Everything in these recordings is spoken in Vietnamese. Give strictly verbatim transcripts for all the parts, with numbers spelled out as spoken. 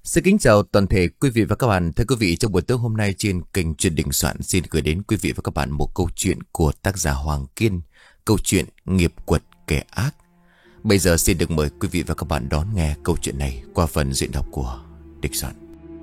Xin kính chào toàn thể quý vị và các bạn. Thưa quý vị, trong buổi tối hôm nay trên kênh Chuyện Đình Soạn xin gửi đến quý vị và các bạn một câu chuyện của tác giả Hoàng Kiên, câu chuyện Nghiệp Quật Kẻ Ác. Bây giờ xin được mời quý vị và các bạn đón nghe câu chuyện này qua phần diễn đọc của Đình Soạn.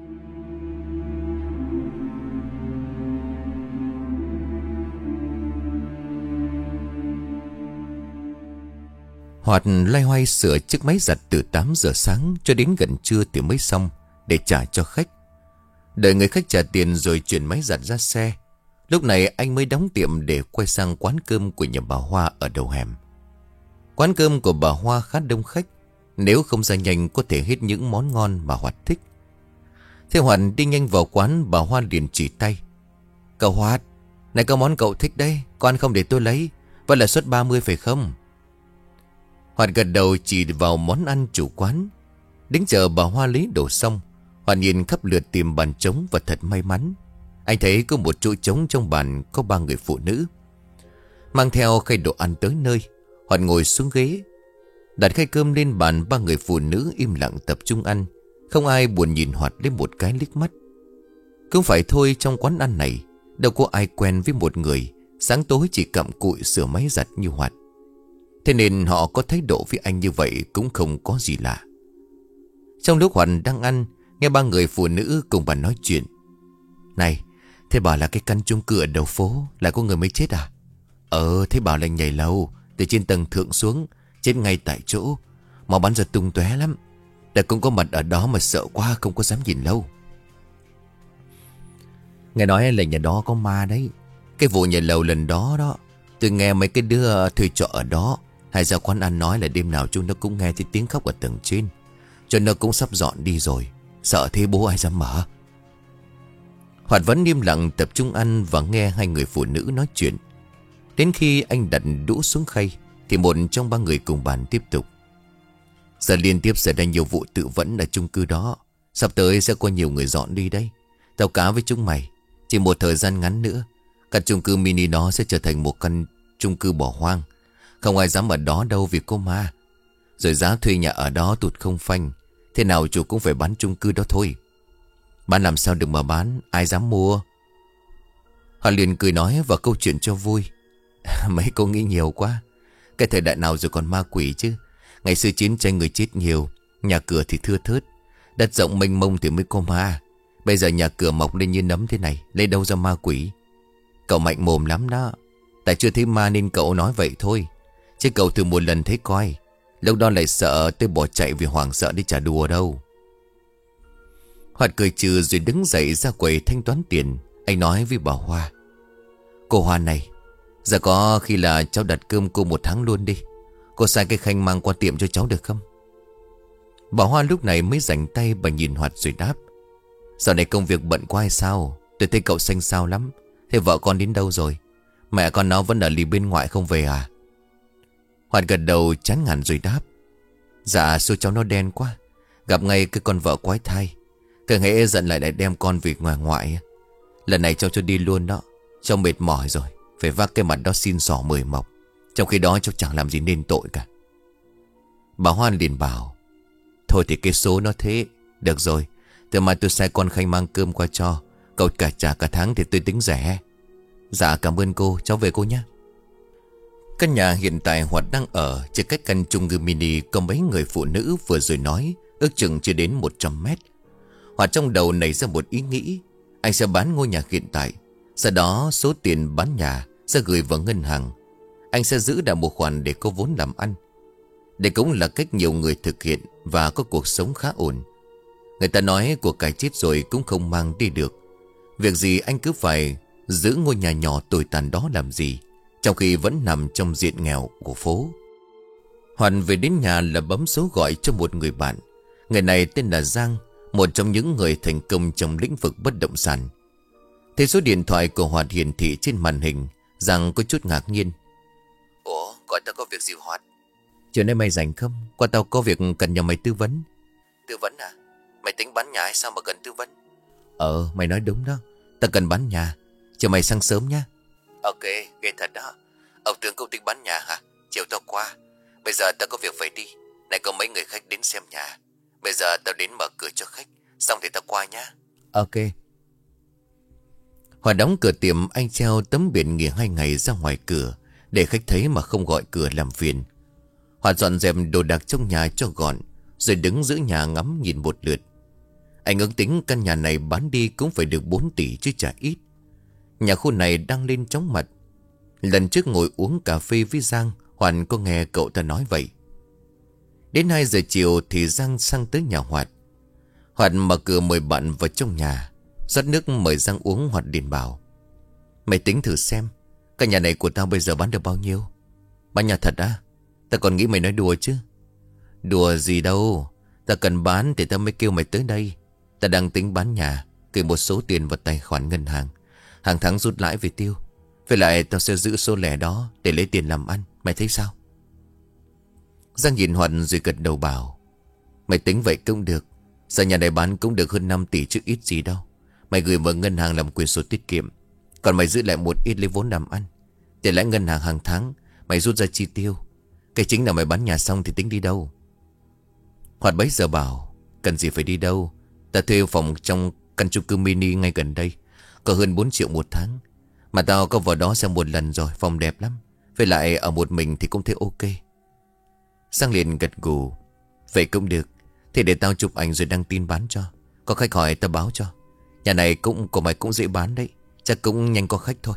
Hoạt loay hoay sửa chiếc máy giặt từ tám giờ sáng cho đến gần trưa thì mới xong để trả cho khách. Đợi người khách trả tiền rồi chuyển máy giặt ra xe. Lúc này anh mới đóng tiệm để quay sang quán cơm của nhà bà Hoa ở đầu hẻm. Quán cơm của bà Hoa khá đông khách. Nếu không ra nhanh có thể hết những món ngon mà Hoạt thích. Thế Hoạt đi nhanh vào quán, bà Hoa liền chỉ tay. Cậu Hoạt, này có món cậu thích đấy, con không để tôi lấy. Vậy là suất ba mươi phải không? Hoạt gật đầu chỉ vào món ăn chủ quán. Đến chờ bà Hoa lấy đồ xong, Hoạt nhìn khắp lượt tìm bàn trống và thật may mắn. Anh thấy có một chỗ trống trong bàn có ba người phụ nữ. Mang theo khay đồ ăn tới nơi, Hoạt ngồi xuống ghế. Đặt khay cơm lên bàn, ba người phụ nữ im lặng tập trung ăn. Không ai buồn nhìn Hoạt lấy một cái liếc mắt. Cũng phải thôi, trong quán ăn này đâu có ai quen với một người sáng tối chỉ cặm cụi sửa máy giặt như Hoạt. Thế nên họ có thái độ với anh như vậy cũng không có gì lạ. Trong lúc Hoạt đang ăn, nghe ba người phụ nữ cùng bà nói chuyện. Này, thế bảo là cái căn chung cư ở đầu phố lại có người mới chết à? Ờ, thế bảo là nhảy lầu từ trên tầng thượng xuống, chết ngay tại chỗ. Máu bắn ra tung tóe lắm. Đã cũng có mặt ở đó mà sợ quá không có dám nhìn lâu. Nghe nói là nhà đó có ma đấy. Cái vụ nhảy lầu lần đó đó, tôi nghe mấy cái đứa thuê trọ ở đó hay ra quán ăn nói là đêm nào chúng nó cũng nghe thấy tiếng khóc ở tầng trên. Cho nó cũng sắp dọn đi rồi. Sợ thế bố ai dám mở. Hoạt vẫn im lặng tập trung ăn và nghe hai người phụ nữ nói chuyện. Đến khi anh đặt đũa xuống khay thì một trong ba người cùng bàn tiếp tục. Giờ liên tiếp xảy ra nhiều vụ tự vẫn ở chung cư đó. Sắp tới sẽ có nhiều người dọn đi đấy. Tao cá với chúng mày, chỉ một thời gian ngắn nữa căn chung cư mini đó sẽ trở thành một căn chung cư bỏ hoang. Không ai dám ở đó đâu vì có ma. Rồi giá thuê nhà ở đó tụt không phanh. Thế nào chủ cũng phải bán chung cư đó thôi. Bán làm sao được mà bán, ai dám mua. Họ liền cười nói vào câu chuyện cho vui. Mấy cô nghĩ nhiều quá. Cái thời đại nào rồi còn ma quỷ chứ. Ngày xưa chiến tranh người chết nhiều, nhà cửa thì thưa thớt, đất rộng mênh mông thì mới có ma. Bây giờ nhà cửa mọc lên như nấm thế này, lấy đâu ra ma quỷ. Cậu mạnh mồm lắm đó. Tại chưa thấy ma nên cậu nói vậy thôi. Chứ cậu thử một lần thấy coi. Lúc đó lại sợ tôi bỏ chạy vì hoảng sợ đi trả đùa đâu. Hoạt cười trừ rồi đứng dậy ra quầy thanh toán tiền. Anh nói với bà Hoa. Cô Hoa này, giờ có khi là cháu đặt cơm cô một tháng luôn đi. Cô sai cái khanh mang qua tiệm cho cháu được không? Bà Hoa lúc này mới rảnh tay, bà nhìn Hoạt rồi đáp. Dạo này công việc bận quá hay sao? Tôi thấy cậu xanh xao lắm. Thế vợ con đến đâu rồi? Mẹ con nó vẫn ở lì bên ngoại không về à? Hoạt gật đầu chán ngán rồi đáp. Dạ số cháu nó đen quá. Gặp ngay cái con vợ quái thai. Cứ hễ giận lại lại đem con về ngoài ngoại. Lần này cháu cho đi luôn đó. Cháu mệt mỏi rồi. Phải vác cái mặt đó xin xỏ mời mọc. Trong khi đó cháu chẳng làm gì nên tội cả. Bà Hoan liền bảo. Thôi thì cái số nó thế. Được rồi, từ mai tôi sai con Khanh mang cơm qua cho. Cậu cả trả cả tháng thì tôi tính rẻ. Dạ cảm ơn cô, cháu về cô nhé. Căn nhà hiện tại Hoạt đang ở chỉ cách căn chung cư mini có mấy người phụ nữ vừa rồi nói, ước chừng chưa đến một trăm mét. Hoạt trong đầu nảy ra một ý nghĩ. Anh sẽ bán ngôi nhà hiện tại. Sau đó số tiền bán nhà sẽ gửi vào ngân hàng. Anh sẽ giữ lại một khoản để có vốn làm ăn. Đây cũng là cách nhiều người thực hiện và có cuộc sống khá ổn. Người ta nói của cải chết rồi cũng không mang đi được. Việc gì anh cứ phải giữ ngôi nhà nhỏ tồi tàn đó làm gì, trong khi vẫn nằm trong diện nghèo của phố. Hoàn về đến nhà là bấm số gọi cho một người bạn. Người này tên là Giang, một trong những người thành công trong lĩnh vực bất động sản. Thấy số điện thoại của Hoạt hiển thị trên màn hình, Giang có chút ngạc nhiên. Ủa, gọi tao có việc gì Hoạt? Chiều nay mày rảnh không? Qua tao có việc cần nhờ mày tư vấn. Tư vấn à? Mày tính bán nhà hay sao mà cần tư vấn? Ờ, mày nói đúng đó. Tao cần bán nhà. Chiều mày sang sớm nhá. Ok, ghê thật đó. Ông tưởng công tính bán nhà hả? Chiều tao qua. Bây giờ tao có việc phải đi. Này có mấy người khách đến xem nhà. Bây giờ tao đến mở cửa cho khách. Xong thì tao qua nhá. Ok. Hòa đóng cửa tiệm, anh treo tấm biển nghỉ hai ngày ra ngoài cửa, để khách thấy mà không gọi cửa làm phiền. Hòa dọn dẹp đồ đạc trong nhà cho gọn, rồi đứng giữa nhà ngắm nhìn một lượt. Anh ước tính căn nhà này bán đi cũng phải được bốn tỷ chứ chả ít. Nhà khu này đang lên chóng mặt. Lần trước ngồi uống cà phê với Giang, Hoàn có nghe cậu ta nói vậy. Đến hai giờ chiều thì Giang sang tới nhà Hoạt. Hoạt mở cửa mời bạn vào trong nhà, rót nước mời Giang uống. Hoạt liền bảo: Mày tính thử xem, căn nhà này của tao bây giờ bán được bao nhiêu? Bán nhà thật á? Tao còn nghĩ mày nói đùa chứ. Đùa gì đâu, tao cần bán thì tao mới kêu mày tới đây. Tao đang tính bán nhà, gửi một số tiền vào tài khoản ngân hàng, hàng tháng rút lãi về tiêu. Với lại tao sẽ giữ số lẻ đó để lấy tiền làm ăn. Mày thấy sao? Giang nhìn Hoạt rồi gật đầu bảo: Mày tính vậy cũng được. Giờ nhà này bán cũng được hơn năm tỷ chứ ít gì đâu. Mày gửi vào ngân hàng làm quyền sổ tiết kiệm, còn mày giữ lại một ít lấy vốn làm ăn. Tiền lãi ngân hàng hàng tháng mày rút ra chi tiêu. Cái chính là mày bán nhà xong thì tính đi đâu. Hoạt bấy giờ bảo: Cần gì phải đi đâu, ta thuê phòng trong căn chung cư mini ngay gần đây, có hơn bốn triệu một tháng. Mà tao có vào đó xem một lần rồi, phòng đẹp lắm. Với lại ở một mình thì cũng thấy ok. Giang liền gật gù: Vậy cũng được. Thì để tao chụp ảnh rồi đăng tin bán cho. Có khách hỏi tao báo cho. Nhà này cũng của mày cũng dễ bán đấy, chắc cũng nhanh có khách thôi.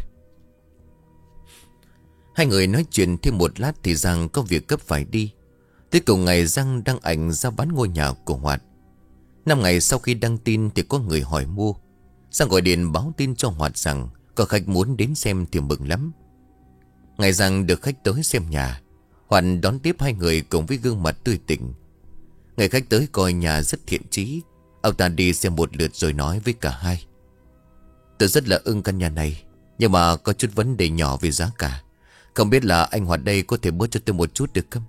Hai người nói chuyện thêm một lát thì Giang có việc cấp phải đi. Tới cùng ngày Giang đăng ảnh ra bán ngôi nhà của Hoạt. Năm ngày sau khi đăng tin thì có người hỏi mua. Giang gọi điện báo tin cho Hoạt rằng có khách muốn đến xem thì mừng lắm. Ngày Giang được khách tới xem nhà, Hoạt đón tiếp hai người cùng với gương mặt tươi tỉnh. Người khách tới coi nhà rất thiện chí. Ông ta đi xem một lượt rồi nói với cả hai: Tôi rất là ưng căn nhà này, nhưng mà có chút vấn đề nhỏ về giá cả. Không biết là anh Hoạt đây có thể bớt cho tôi một chút được không?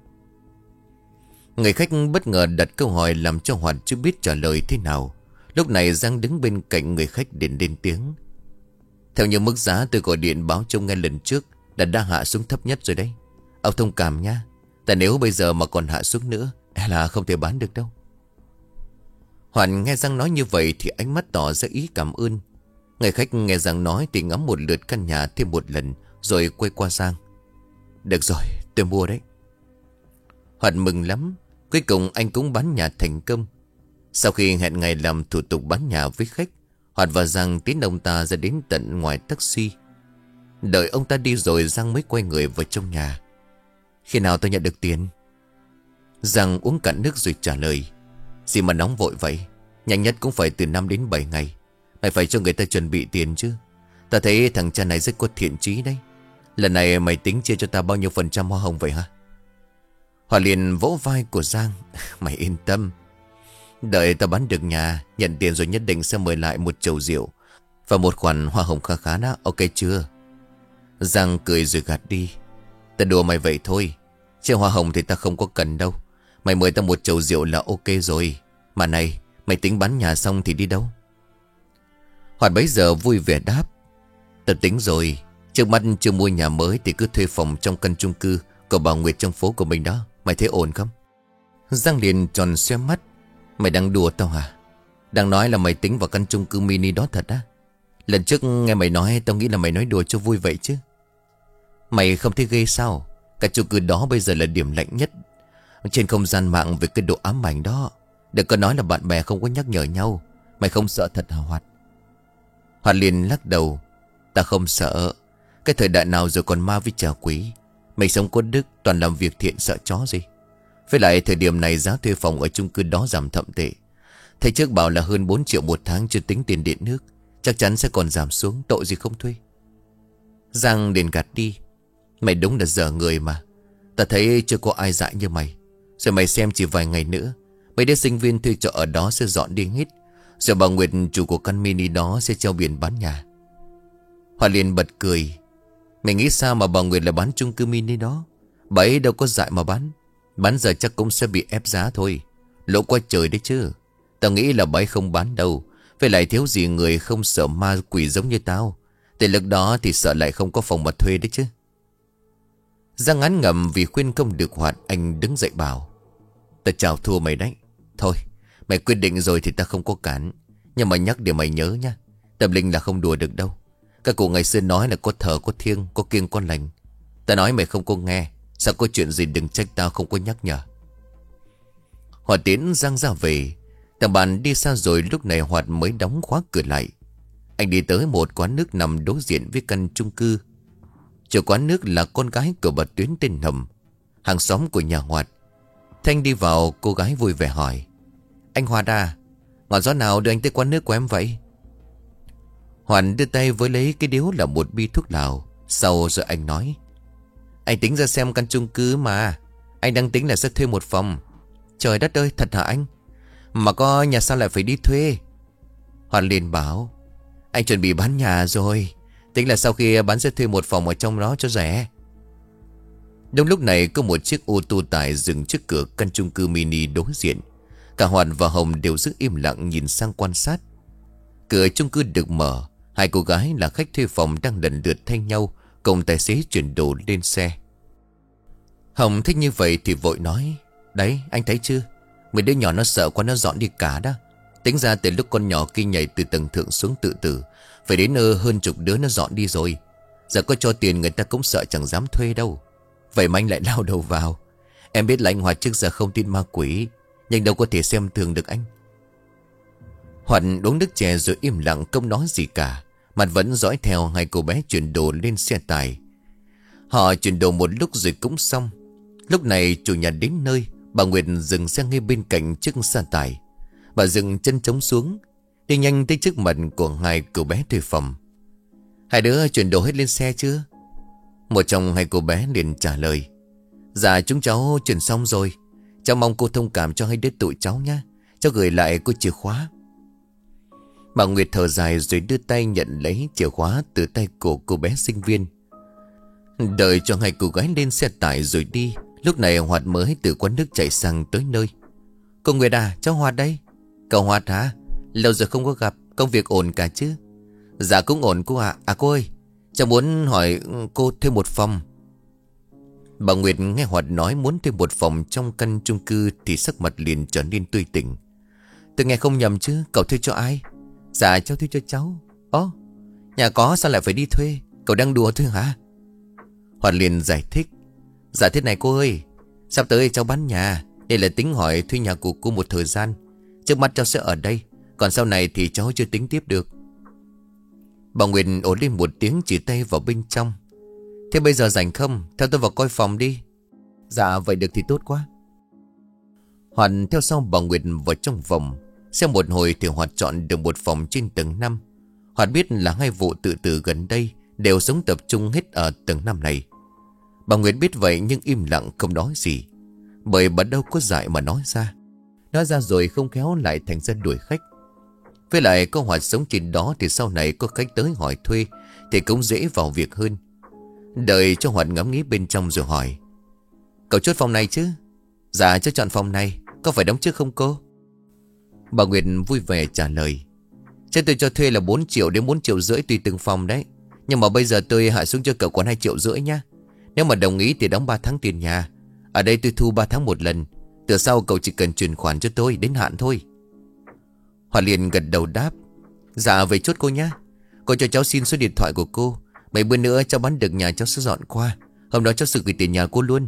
Người khách bất ngờ đặt câu hỏi làm cho Hoạt chưa biết trả lời thế nào. Lúc này Giang đứng bên cạnh người khách điện lên tiếng: Theo như mức giá tôi gọi điện báo cho ngay lần trước đã đã hạ xuống thấp nhất rồi đấy. Ông thông cảm nha. Tại nếu bây giờ mà còn hạ xuống nữa là không thể bán được đâu. Hoàn nghe Giang nói như vậy thì ánh mắt tỏ ra ý cảm ơn. Người khách nghe Giang nói thì ngắm một lượt căn nhà thêm một lần, rồi quay qua Giang: Được rồi, tôi mua đấy. Hoàn mừng lắm. Cuối cùng anh cũng bán nhà thành công. Sau khi hẹn ngày làm thủ tục bán nhà với khách, Hoạt và Giang tiến ông ta ra đến tận ngoài taxi. Đợi ông ta đi rồi Giang mới quay người vào trong nhà: Khi nào tôi nhận được tiền? Giang uống cạn nước rồi trả lời: Gì mà nóng vội vậy, nhanh nhất cũng phải từ năm đến bảy ngày. Mày phải cho người ta chuẩn bị tiền chứ. Ta thấy thằng cha này rất có thiện chí đấy. Lần này mày tính chia cho ta bao nhiêu phần trăm hoa hồng vậy hả? Hòa liền vỗ vai của Giang: Mày yên tâm, đợi ta bán được nhà, nhận tiền rồi nhất định sẽ mời lại một chầu rượu và một khoản hoa hồng khá khá đó, ok chưa? Giang cười rồi gạt đi: Ta đùa mày vậy thôi, chứ hoa hồng thì ta không có cần đâu. Mày mời ta một chầu rượu là ok rồi. Mà này, mày tính bán nhà xong thì đi đâu? Hoạt bấy giờ vui vẻ đáp: Ta tính rồi. Trước mắt chưa mua nhà mới thì cứ thuê phòng trong căn chung cư của bà Nguyệt trong phố của mình đó. Mày thấy ổn không? Giang liền tròn xoe mắt: Mày đang đùa tao hả? Đang nói là mày tính vào căn chung cư mini đó thật á? Lần trước nghe mày nói tao nghĩ là mày nói đùa cho vui vậy chứ. Mày không thấy ghê sao? Cả chung cư đó bây giờ là điểm lạnh nhất trên không gian mạng về cái độ ám ảnh đó. Đừng có nói là bạn bè không có nhắc nhở nhau. Mày không sợ thật hả Hoạt? Hoạt liền lắc đầu: Ta không sợ. Cái thời đại nào rồi còn ma với trà quỷ. Mày sống có đức, toàn làm việc thiện, sợ chó gì. Với lại thời điểm này giá thuê phòng ở chung cư đó giảm thậm tệ. Thầy trước bảo là hơn bốn triệu một tháng chưa tính tiền điện nước. Chắc chắn sẽ còn giảm xuống, tội gì không thuê. Giang liền gạt đi: Mày đúng là dở người mà. Ta thấy chưa có ai dại như mày. Rồi mày xem chỉ vài ngày nữa mấy đứa sinh viên thuê trọ ở đó sẽ dọn đi hết. Rồi bà Nguyệt chủ của căn mini đó sẽ treo biển bán nhà. Hoa liền bật cười: Mày nghĩ sao mà bà Nguyệt là bán chung cư mini đó? Bà ấy đâu có dại mà bán. Bán giờ chắc cũng sẽ bị ép giá thôi. Lỗ qua trời đấy chứ. Tao nghĩ là bà ấy không bán đâu. Với lại thiếu gì người không sợ ma quỷ giống như tao. Tới lúc đó thì sợ lại không có phòng mà thuê đấy chứ. Giang ngán ngẩm vì khuyên không được Hoạt. Anh đứng dậy bảo: Ta chào thua mày đấy. Thôi Mày quyết định rồi thì ta không có cản. Nhưng mà nhắc để mày nhớ nha, tâm linh là không đùa được đâu. Các cụ ngày xưa nói là có thờ có thiêng, có kiêng có lành. Ta nói mày không có nghe, sao có chuyện gì đừng trách tao không có nhắc nhở. Hoạt tiến Giang ra về. Thằng bạn đi xa rồi, lúc này Hoạt mới đóng khóa cửa lại. Anh đi tới một quán nước nằm đối diện với căn chung cư. Chủ quán nước là con gái của bà Tuyến tên Hầm, hàng xóm của nhà Hoạt. Thanh đi vào, cô gái vui vẻ hỏi: Anh Hoạt à, ngọn gió nào đưa anh tới quán nước của em vậy? Hoạt đưa tay với lấy cái điếu là một bi thuốc lào. Sau rồi anh nói: Anh tính ra xem căn chung cư mà. Anh đang tính là sẽ thuê một phòng. Trời đất ơi, thật hả anh? Mà có nhà sao lại phải đi thuê? Hoạt liền bảo: Anh chuẩn bị bán nhà rồi, tính là sau khi bán sẽ thuê một phòng ở trong đó cho rẻ. Đúng lúc này có một chiếc ô tô tải dừng trước cửa căn chung cư mini đối diện. Cả Hoạt và Hồng đều giữ im lặng nhìn sang quan sát. Cửa chung cư được mở. Hai cô gái là khách thuê phòng đang lần lượt thay nhau cùng tài xế chuyển đồ lên xe. Hồng thích như vậy thì vội nói: Đấy anh thấy chưa, mấy đứa nhỏ nó sợ quá nó dọn đi cả đó. Tính ra từ lúc con nhỏ kia nhảy từ tầng thượng xuống tự tử, phải đến ơ hơn chục đứa nó dọn đi rồi. Giờ có cho tiền người ta cũng sợ chẳng dám thuê đâu. Vậy mà anh lại lao đầu vào. Em biết là anh Hoạt trước giờ không tin ma quỷ, nhưng đâu có thể xem thường được anh. Hoạt uống nước chè rồi im lặng không nói gì cả, mặt vẫn dõi theo hai cô bé chuyển đồ lên xe tải. Họ chuyển đồ một lúc rồi cũng xong. Lúc này chủ nhà đến nơi. Bà Nguyệt dừng xe ngay bên cạnh chiếc xe tải. Bà dừng chân trống xuống, đi nhanh tới trước mặt của hai cô bé thuê phòng. Hai đứa chuyển đồ hết lên xe chưa? Một trong hai cô bé liền trả lời: Dạ chúng cháu chuyển xong rồi. Cháu mong cô thông cảm cho hai đứa tụi cháu nhé. Cháu gửi lại cô chìa khóa. Bà Nguyệt thở dài rồi đưa tay nhận lấy chìa khóa từ tay của cô bé sinh viên. Đợi cho hai cô gái lên xe tải rồi đi. Lúc này Hoạt mới từ quán nước chạy sang tới nơi. Cô Nguyệt à, cháu Hoạt đây. Cậu Hoạt hả? Lâu giờ không có gặp, công việc ổn cả chứ? Dạ cũng ổn cô ạ. À. à cô ơi, cháu muốn hỏi cô thuê một phòng. Bà Nguyệt nghe Hoạt nói muốn thuê một phòng trong căn chung cư thì sắc mặt liền trở nên tươi tỉnh. Tôi nghe không nhầm chứ, cậu thuê cho ai? Dạ cháu thuê cho cháu. Ồ, nhà có sao lại phải đi thuê? Cậu đang đùa thôi hả? Hoạt liền giải thích: Dạ thế này cô ơi, sắp tới cháu bán nhà. Đây là tính hỏi thuê nhà của cô một thời gian. Trước mắt cháu sẽ ở đây, còn sau này thì cháu chưa tính tiếp được. Bà Nguyệt ổ lên một tiếng chỉ tay vào bên trong: Thế bây giờ rảnh không? Theo tôi vào coi phòng đi. Dạ vậy được thì tốt quá. Hoạt theo sau bà Nguyệt vào trong phòng. Xem một hồi thì Hoạt chọn được một phòng trên tầng năm. Hoạt biết là hai vụ tự tử gần đây đều sống tập trung hết ở tầng năm này. Bà Nguyệt biết vậy nhưng im lặng không nói gì, bởi bà đâu có dại mà nói ra. Nói ra rồi không khéo lại thành ra đuổi khách. Với lại có Hoạt sống trên đó thì sau này có khách tới hỏi thuê thì cũng dễ vào việc hơn. Đợi cho Hoạt ngắm nghĩ bên trong rồi hỏi: Cậu chốt phòng này chứ? Dạ cháu chọn phòng này. Có phải đóng trước không cô? Bà Nguyệt vui vẻ trả lời: Chứ tôi cho thuê là bốn triệu đến bốn triệu rưỡi tùy từng phòng đấy. Nhưng mà bây giờ tôi hạ xuống cho cậu còn hai triệu rưỡi nhá. Nếu mà đồng ý thì đóng ba tháng tiền nhà. Ở đây tôi thu ba tháng một lần. Từ sau cậu chỉ cần chuyển khoản cho tôi đến hạn thôi. Hoạt liền gật đầu đáp: Dạ vậy chốt cô nhá. Cô cho cháu xin số điện thoại của cô. Mấy bữa nữa cháu bán được nhà cháu sẽ dọn qua. Hôm đó cháu sẽ gửi tiền nhà cô luôn.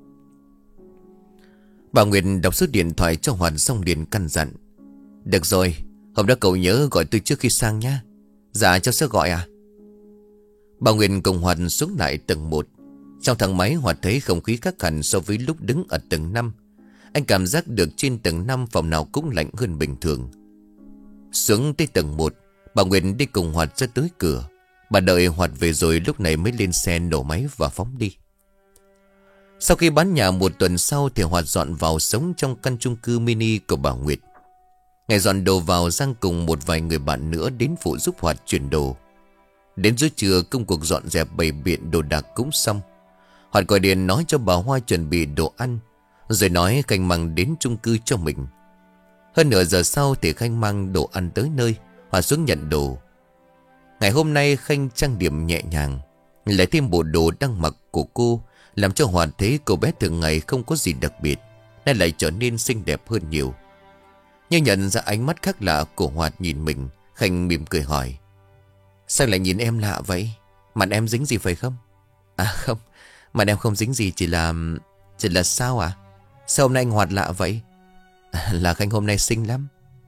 Bà Nguyệt đọc số điện thoại cho Hoạt xong liền căn dặn: Được rồi, hôm đó cậu nhớ gọi tôi trước khi sang nhá. Dạ cháu sẽ gọi à. Bà Nguyệt cùng Hoạt xuống lại tầng một. Trong thang máy Hoạt thấy không khí khác hẳn so với lúc đứng ở tầng năm. Anh cảm giác được trên tầng năm phòng nào cũng lạnh hơn bình thường. Xuống tới tầng một, bà Nguyệt đi cùng Hoạt ra tới cửa. Bà đợi Hoạt về rồi lúc này mới lên xe nổ máy và phóng đi. Sau khi bán nhà một tuần sau thì Hoạt dọn vào sống trong căn chung cư mini của bà Nguyệt. Ngày dọn đồ vào, Giang cùng một vài người bạn nữa đến phụ giúp Hoạt chuyển đồ. Đến giữa trưa công cuộc dọn dẹp bày biện đồ đạc cũng xong. Hoạt gọi điện nói cho bà Hoa chuẩn bị đồ ăn, rồi nói Khanh mang đến chung cư cho mình. Hơn nửa giờ sau thì Khanh mang đồ ăn tới nơi. Hoạt xuống nhận đồ. Ngày hôm nay Khanh trang điểm nhẹ nhàng, lại thêm bộ đồ đang mặc của cô, làm cho Hoạt thấy cô bé thường ngày không có gì đặc biệt, nay lại trở nên xinh đẹp hơn nhiều. Như nhận ra ánh mắt khác lạ của Hoạt nhìn mình, Khanh mỉm cười hỏi: Sao lại nhìn em lạ vậy? Mặt em dính gì phải không? À không, mặt em không dính gì, chỉ là... Chỉ là sao à? Sao hôm nay anh Hoạt lạ vậy? À, là Khanh hôm nay xinh lắm.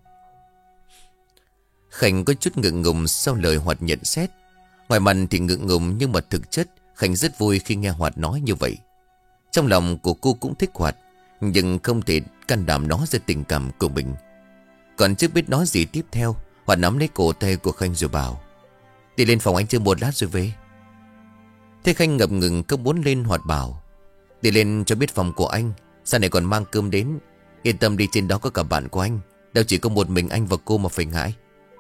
Khanh có chút ngượng ngùng sau lời Hoạt nhận xét. Ngoài mặt thì ngượng ngùng, nhưng mà thực chất Khanh rất vui khi nghe Hoạt nói như vậy. Trong lòng của cô cũng thích Hoạt, nhưng không thể can đảm nói ra tình cảm của mình. Còn chưa biết nói gì tiếp theo, Hoạt nắm lấy cổ tay của Khanh rồi bảo: Đi lên phòng anh chơi một lát rồi về. Thế Khanh ngập ngừng không muốn lên. Hoạt bảo: Đi lên cho biết phòng của anh, sau này còn mang cơm đến. Yên tâm đi, trên đó có cả bạn của anh, đâu chỉ có một mình anh và cô mà phải ngại.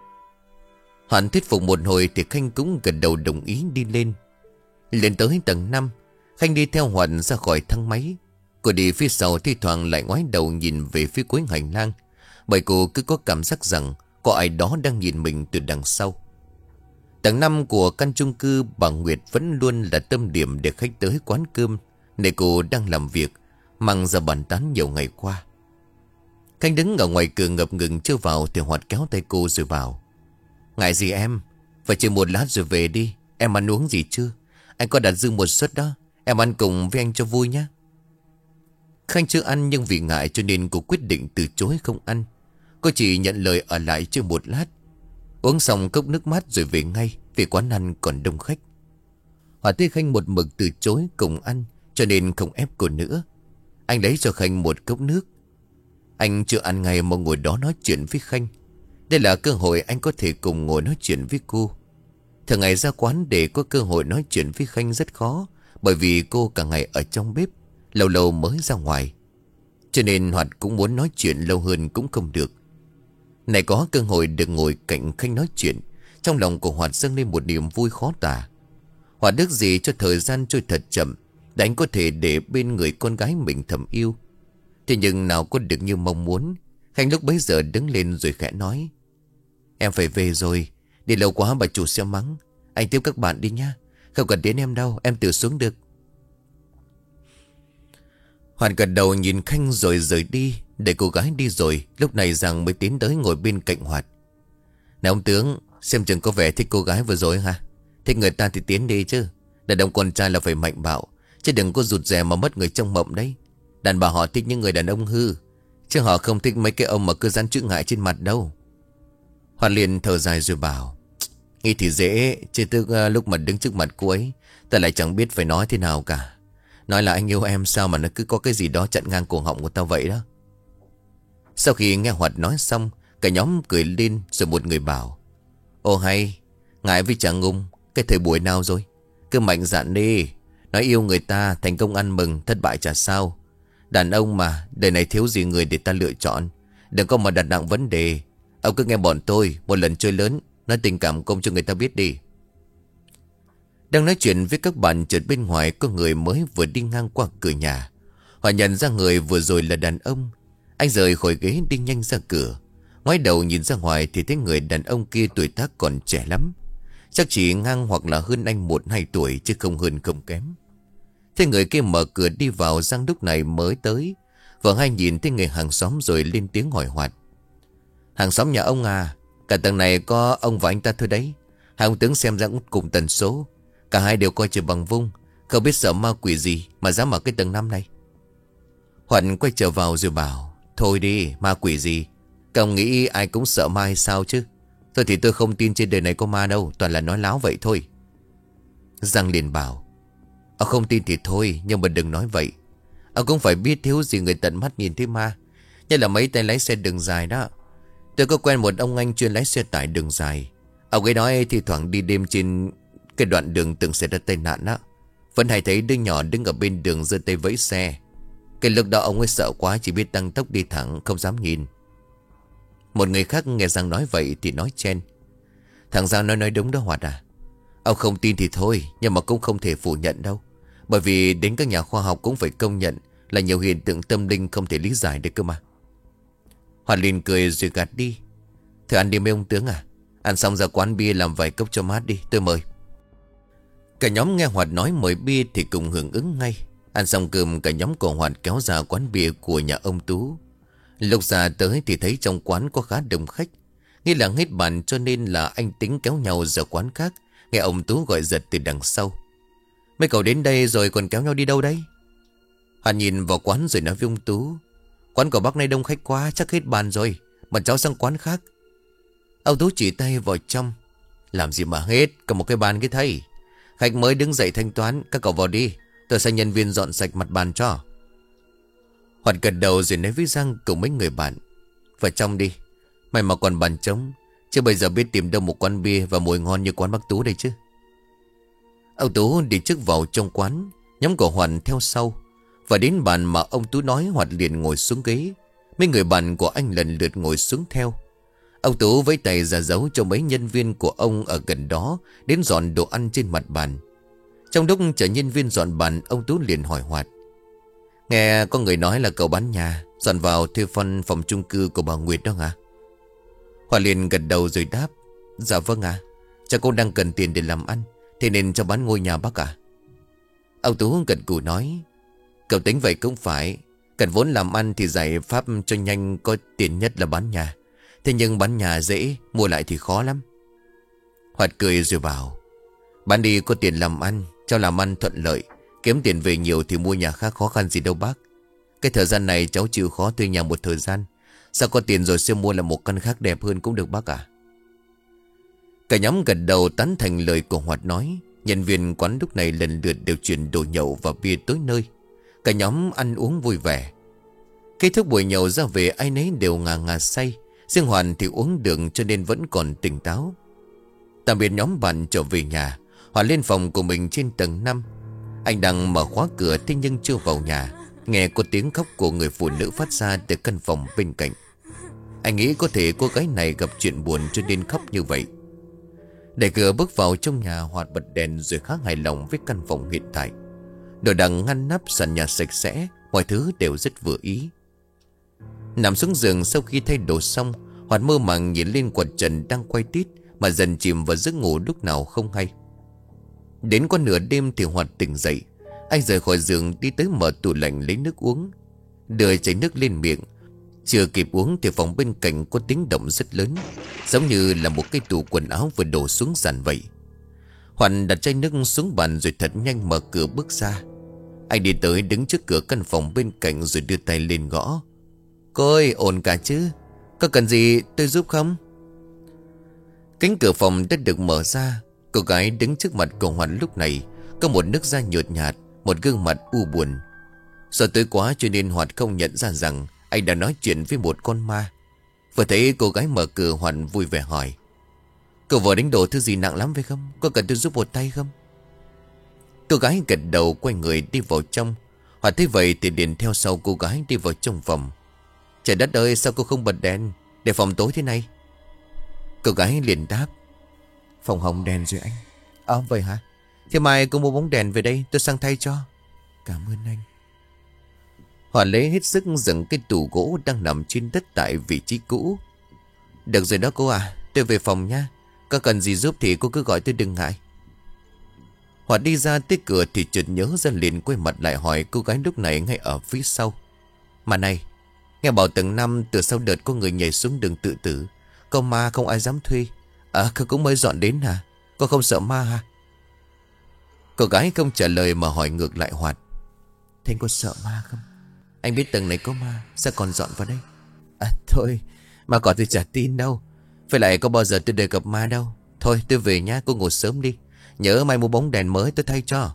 Hoàn thuyết phục một hồi thì Khanh cũng gật đầu đồng ý đi lên. Lên tới tầng năm, Khanh đi theo Hoàn ra khỏi thang máy. Cô đi phía sau thi thoảng lại ngoái đầu nhìn về phía cuối hành lang, bởi cô cứ có cảm giác rằng có ai đó đang nhìn mình từ đằng sau. Tầng năm của căn chung cư bà Nguyệt vẫn luôn là tâm điểm để khách tới quán cơm nơi cô đang làm việc, mang ra bàn tán nhiều ngày qua. Khanh đứng ở ngoài cửa ngập ngừng chưa vào thì Hoạt kéo tay cô rồi bảo: Ngại gì em, phải chơi một lát rồi về đi. Em ăn uống gì chưa? Anh có đặt dư một suất đó, em ăn cùng với anh cho vui nhé. Khanh chưa ăn, nhưng vì ngại cho nên cô quyết định từ chối không ăn. Cô chỉ nhận lời ở lại chơi một lát, uống xong cốc nước mát rồi về ngay, vì quán ăn còn đông khách. Hòa thấy Khanh một mực từ chối cùng ăn, cho nên không ép cô nữa. Anh lấy cho Khanh một cốc nước. Anh chưa ăn ngay mà ngồi đó nói chuyện với Khanh. Đây là cơ hội anh có thể cùng ngồi nói chuyện với cô. Thường ngày ra quán để có cơ hội nói chuyện với Khanh rất khó, bởi vì cô cả ngày ở trong bếp, lâu lâu mới ra ngoài. Cho nên Hoạt cũng muốn nói chuyện lâu hơn cũng không được. Này có cơ hội được ngồi cạnh Khanh nói chuyện, trong lòng của Hoạt dâng lên một niềm vui khó tả. Hoạt ước gì cho thời gian trôi thật chậm, để anh có thể để bên người con gái mình thầm yêu. Thế nhưng nào có được như mong muốn. Khanh lúc bấy giờ đứng lên rồi khẽ nói: Em phải về rồi, đi lâu quá bà chủ sẽ mắng. Anh tiếp các bạn đi nha, không cần đến em đâu, em tự xuống được. Hoàn gật đầu nhìn Khanh rồi rời đi. Để cô gái đi rồi, lúc này Giang mới tiến tới ngồi bên cạnh Hoạt. Này ông tướng, xem chừng có vẻ thích cô gái vừa rồi hả? Thích người ta thì tiến đi chứ. Đàn ông con trai là phải mạnh bạo, chứ đừng có rụt rè mà mất người trong mộng đấy. Đàn bà họ thích những người đàn ông hư, chứ họ không thích mấy cái ông mà cứ dán chữ ngại trên mặt đâu. Hoàn liền thở dài rồi bảo: Nghĩ thì dễ, chứ từ uh, lúc mà đứng trước mặt cô ấy, ta lại chẳng biết phải nói thế nào cả. Nói là anh yêu em sao mà nó cứ có cái gì đó chặn ngang cổ họng của tao vậy đó. Sau khi nghe Hoạt nói xong, cả nhóm cười lên rồi một người bảo: Ồ hay, ngại với chàng ngung, cái thời buổi nào rồi? Cứ mạnh dạn đi, nói yêu người ta, thành công ăn mừng, thất bại chả sao. Đàn ông mà, đời này thiếu gì người để ta lựa chọn. Đừng có mà đặt nặng vấn đề. Ông cứ nghe bọn tôi, một lần chơi lớn, nói tình cảm công cho người ta biết đi. Đang nói chuyện với các bạn, chợt bên ngoài có người mới vừa đi ngang qua cửa nhà. Họ nhận ra người vừa rồi là đàn ông. Anh rời khỏi ghế đi nhanh ra cửa. Ngoái đầu nhìn ra ngoài thì thấy người đàn ông kia tuổi tác còn trẻ lắm. Chắc chỉ ngang hoặc là hơn anh một hai tuổi, chứ không hơn không kém. Thế người kia mở cửa đi vào. Giang lúc này mới tới. Vợ hai nhìn thấy người hàng xóm rồi lên tiếng hỏi Hoạt: Hàng xóm nhà ông à? Cả tầng này có ông và anh ta thôi đấy. Hai ông tướng xem ra cũng cùng tần số. Cả hai đều coi trời bằng vung, không biết sợ ma quỷ gì mà dám ở cái tầng năm này. Hoạt quay trở vào rồi bảo: Thôi đi, ma quỷ gì? Các ông nghĩ ai cũng sợ ma hay sao chứ? Thôi thì tôi không tin trên đời này có ma đâu, toàn là nói láo vậy thôi. Giang liền bảo: Ông không tin thì thôi, nhưng mà đừng nói vậy. Ông cũng phải biết thiếu gì người tận mắt nhìn thấy ma. Như là mấy tay lái xe đường dài đó. Tôi có quen một ông anh chuyên lái xe tải đường dài. Ông ấy nói thì thoảng đi đêm trên cái đoạn đường từng xảy ra tai nạn đó, vẫn hay thấy đứa nhỏ đứng ở bên đường giơ tay vẫy xe. Cái lúc đó ông ấy sợ quá, chỉ biết tăng tốc đi thẳng, không dám nhìn. Một người khác nghe Giang nói vậy thì nói chen: Thằng Giang nói nói đúng đó Hoạt à. Ông không tin thì thôi, nhưng mà cũng không thể phủ nhận đâu. Bởi vì đến các nhà khoa học cũng phải công nhận là nhiều hiện tượng tâm linh không thể lý giải được cơ mà. Hoạt liền cười rồi gạt đi: Thưa ăn đi mấy ông tướng à. Ăn xong ra quán bia làm vài cốc cho mát đi, tôi mời. Cả nhóm nghe Hoạt nói mời bia thì cùng hưởng ứng ngay. Ăn xong cơm, cả nhóm của Hoạt kéo ra quán bia của nhà ông Tú. Lúc ra tới thì thấy trong quán có khá đông khách. Nghĩ là hết bàn cho nên là anh tính kéo nhau ra quán khác. Nghe ông Tú gọi giật từ đằng sau: mấy cậu đến đây rồi còn kéo nhau đi đâu đấy? Hoàn nhìn vào quán rồi nói với ông Tú: quán của bác nay đông khách quá, chắc hết bàn rồi, bọn cháu sang quán khác. Ông Tú chỉ tay vào trong: làm gì mà hết, cầm một cái bàn cái thầy. Khách mới đứng dậy thanh toán, các cậu vào đi, tôi sai nhân viên dọn sạch mặt bàn cho. Hoạt gật đầu rồi nói với Giang cùng mấy người bạn: vào trong đi, may mà còn bàn trống, chứ bây giờ biết tìm đâu một quán bia và mùi ngon như quán bác Tú đây chứ. Ông Tú đi trước vào trong quán, nhóm của Hoàn theo sau. Và đến bàn mà ông Tú nói, Hoạt liền ngồi xuống ghế. Mấy người bạn của anh lần lượt ngồi xuống theo. Ông Tú với tay ra dấu cho mấy nhân viên của ông ở gần đó đến dọn đồ ăn trên mặt bàn. Trong lúc chờ nhân viên dọn bàn, ông Tú liền hỏi Hoạt: nghe có người nói là cậu bán nhà, dọn vào thuê phân phòng chung cư của bà Nguyệt đó hả? Hoạt liền gật đầu rồi đáp: dạ vâng ạ, à. Chắc cô đang cần tiền để làm ăn, thế nên cho bán ngôi nhà bác à? Ông Tú gật gù nói: cậu tính vậy cũng phải. Cần vốn làm ăn thì giải pháp cho nhanh có tiền nhất là bán nhà. Thế nhưng bán nhà dễ, mua lại thì khó lắm. Hoạt cười rồi bảo: bán đi có tiền làm ăn, cho làm ăn thuận lợi, kiếm tiền về nhiều thì mua nhà khác khó khăn gì đâu bác. Cái thời gian này cháu chịu khó thuê nhà một thời gian, sao có tiền rồi sẽ mua là một căn khác đẹp hơn cũng được bác à? Cả nhóm gật đầu tán thành lời của Hoạt nói. Nhân viên quán lúc này lần lượt đều chuyển đồ nhậu và bia tới nơi. Cả nhóm ăn uống vui vẻ. Kết thúc buổi nhậu ra về, ai nấy đều ngà ngà say. Riêng Hoàn thì uống đường cho nên vẫn còn tỉnh táo. Tạm biệt nhóm bạn trở về nhà, Hoàn lên phòng của mình trên tầng năm. Anh đang mở khóa cửa, thế nhưng chưa vào nhà, nghe có tiếng khóc của người phụ nữ phát ra từ căn phòng bên cạnh. Anh nghĩ có thể cô gái này gặp chuyện buồn cho nên khóc như vậy. Đẩy cửa bước vào trong nhà, Hoạt bật đèn rồi khá hài lòng với căn phòng hiện tại. Đồ đạc ngăn nắp, sàn nhà sạch sẽ, mọi thứ đều rất vừa ý. Nằm xuống giường sau khi thay đồ xong, Hoạt mơ màng nhìn lên quạt trần đang quay tít mà dần chìm vào giấc ngủ lúc nào không hay. Đến qua nửa đêm thì Hoạt tỉnh dậy. Anh rời khỏi giường đi tới mở tủ lạnh lấy nước uống, đưa chai nước lên miệng. Chưa kịp uống thì phòng bên cạnh có tiếng động rất lớn, giống như là một cái tủ quần áo vừa đổ xuống sàn vậy. Hoạt đặt chai nước xuống bàn rồi thật nhanh mở cửa bước ra. Anh đi tới đứng trước cửa căn phòng bên cạnh rồi đưa tay lên gõ: cô ơi, ổn cả chứ? Có cần gì tôi giúp không? Cánh cửa phòng đã được mở ra. Cô gái đứng trước mặt của Hoạt lúc này có một nước da nhợt nhạt, một gương mặt u buồn. Do tối quá cho nên Hoạt không nhận ra rằng anh đã nói chuyện với một con ma. Vừa thấy cô gái mở cửa, Hoạt vui vẻ hỏi: cậu vừa đánh đổ thứ gì nặng lắm phải không? Có cần tôi giúp một tay không? Cô gái gật đầu quay người đi vào trong. Hoạt thấy vậy thì liền theo sau cô gái đi vào trong phòng. Trời đất ơi, sao cô không bật đèn để phòng tối thế này? Cô gái liền đáp: phòng hồng đèn rồi anh. À vậy hả? Thế mai cô mua bóng đèn về đây, tôi sang thay cho. Cảm ơn anh. Hoạt lấy hết sức dựng cái tủ gỗ đang nằm trên đất tại vị trí cũ. Được rồi đó cô à, tôi về phòng nha. Có cần gì giúp thì cô cứ gọi tôi, đừng ngại. Hoạt đi ra tới cửa thì chợt nhớ ra, liền quay mặt lại hỏi cô gái lúc này ngay ở phía sau: mà này, nghe bảo tầng năm từ sau đợt có người nhảy xuống đường tự tử, có ma không ai dám thuê. À, cô cũng mới dọn đến hả? Cô không sợ ma hả? Cô gái không trả lời mà hỏi ngược lại Hoạt: thế anh có sợ ma không? Anh biết tầng này có ma, sao còn dọn vào đây? À thôi, mà còn tôi chả tin đâu. Phải lại có bao giờ tôi đề gặp ma đâu. Thôi tôi về nhá, cô ngủ sớm đi. Nhớ mai mua bóng đèn mới tôi thay cho.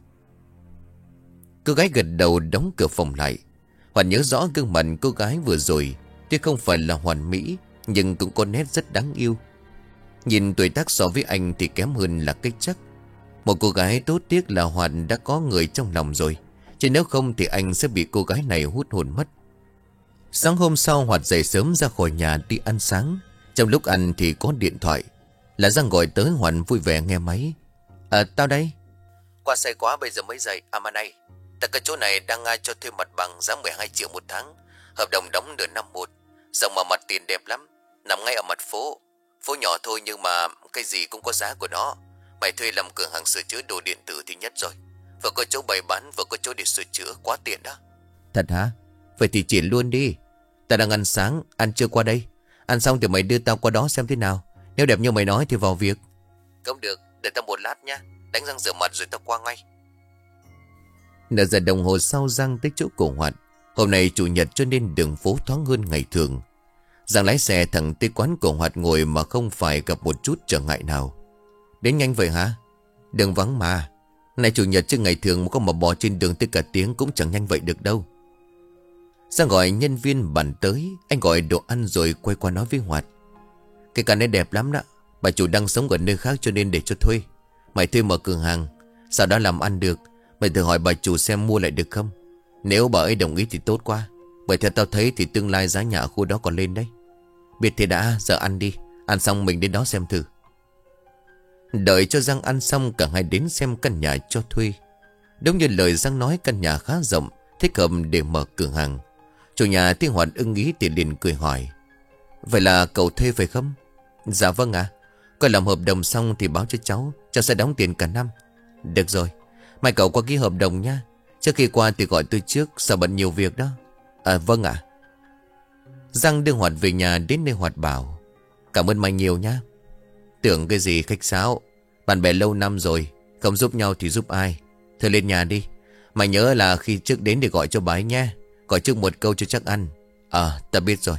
Cô gái gật đầu đóng cửa phòng lại. Hoàn nhớ rõ gương mặt cô gái vừa rồi. Tuy không phải là hoàn mỹ, nhưng cũng có nét rất đáng yêu. Nhìn tuổi tác so với anh thì kém hơn là cái chắc. Một cô gái tốt, tiếc là Hoàn đã có người trong lòng rồi, chứ nếu không thì anh sẽ bị cô gái này hút hồn mất. Sáng hôm sau, Hoạt dậy sớm ra khỏi nhà đi ăn sáng. Trong lúc ăn thì có điện thoại. Là Giang gọi tới. Hoàn vui vẻ nghe máy: À tao đây. Qua say quá bây giờ mới dậy. À mà này, tại cái chỗ này đang ai cho thuê mặt bằng giá mười hai triệu một tháng, hợp đồng đóng nửa năm một. Rộng mà mặt tiền đẹp lắm, nằm ngay ở mặt phố. Phố nhỏ thôi nhưng mà cái gì cũng có giá của nó. Mày thuê làm cửa hàng sửa chữa đồ điện tử thì nhất rồi. Vừa có chỗ bày bán, vừa có chỗ để sửa chữa, quá tiện đó. Thật hả? Vậy thì chuyển luôn đi. Ta đang ăn sáng, ăn chưa qua đây. Ăn xong thì mày đưa tao qua đó xem thế nào. Nếu đẹp như mày nói thì vào việc. Không được, để tao một lát nha. Đánh răng rửa mặt rồi tao qua ngay. Nửa giờ đồng hồ sau Giang tới chỗ của Hoạt. Hôm nay chủ nhật cho nên đường phố thoáng hơn ngày thường. Giang lái xe thẳng tới quán của Hoạt ngồi mà không phải gặp một chút trở ngại nào. Đến nhanh vậy hả? Đường vắng mà. Này chủ nhật chứ ngày thường mà có mà bò trên đường tới cả tiếng cũng chẳng nhanh vậy được đâu. Giang gọi nhân viên bàn tới. Anh gọi đồ ăn rồi quay qua nói với Hoạt. Cái căn này đẹp lắm đó. Bà chủ đang sống ở nơi khác cho nên để cho thuê. Mày thuê mở cửa hàng, sau đó làm ăn được. Mày thử hỏi bà chủ xem mua lại được không. Nếu bà ấy đồng ý thì tốt quá. Bởi theo tao thấy thì tương lai giá nhà ở khu đó còn lên đấy. Biết thì đã, giờ ăn đi. Ăn xong mình đến đó xem thử. Đợi cho Giang ăn xong, cả hai đến xem căn nhà cho thuê. Đúng như lời Giang nói, căn nhà khá rộng, thích hợp để mở cửa hàng. Chủ nhà thấy Hoạt ưng ý thì liền cười hỏi. Vậy là cậu thuê phải không? Dạ vâng ạ. Coi làm hợp đồng xong thì báo cho cháu. Cháu sẽ đóng tiền cả năm. Được rồi, mai cậu qua ký hợp đồng nha. Trước khi qua thì gọi tôi trước, sợ bận nhiều việc đó. À vâng ạ. Giang đưa Hoạt về nhà. Đến nơi Hoạt bảo cảm ơn mày nhiều nha. Tưởng cái gì khách sáo. Bạn bè lâu năm rồi, không giúp nhau thì giúp ai. Thôi lên nhà đi. Mày nhớ là khi trước đến để gọi cho bà ấy nha. Gọi trước một câu cho chắc ăn. À ta biết rồi.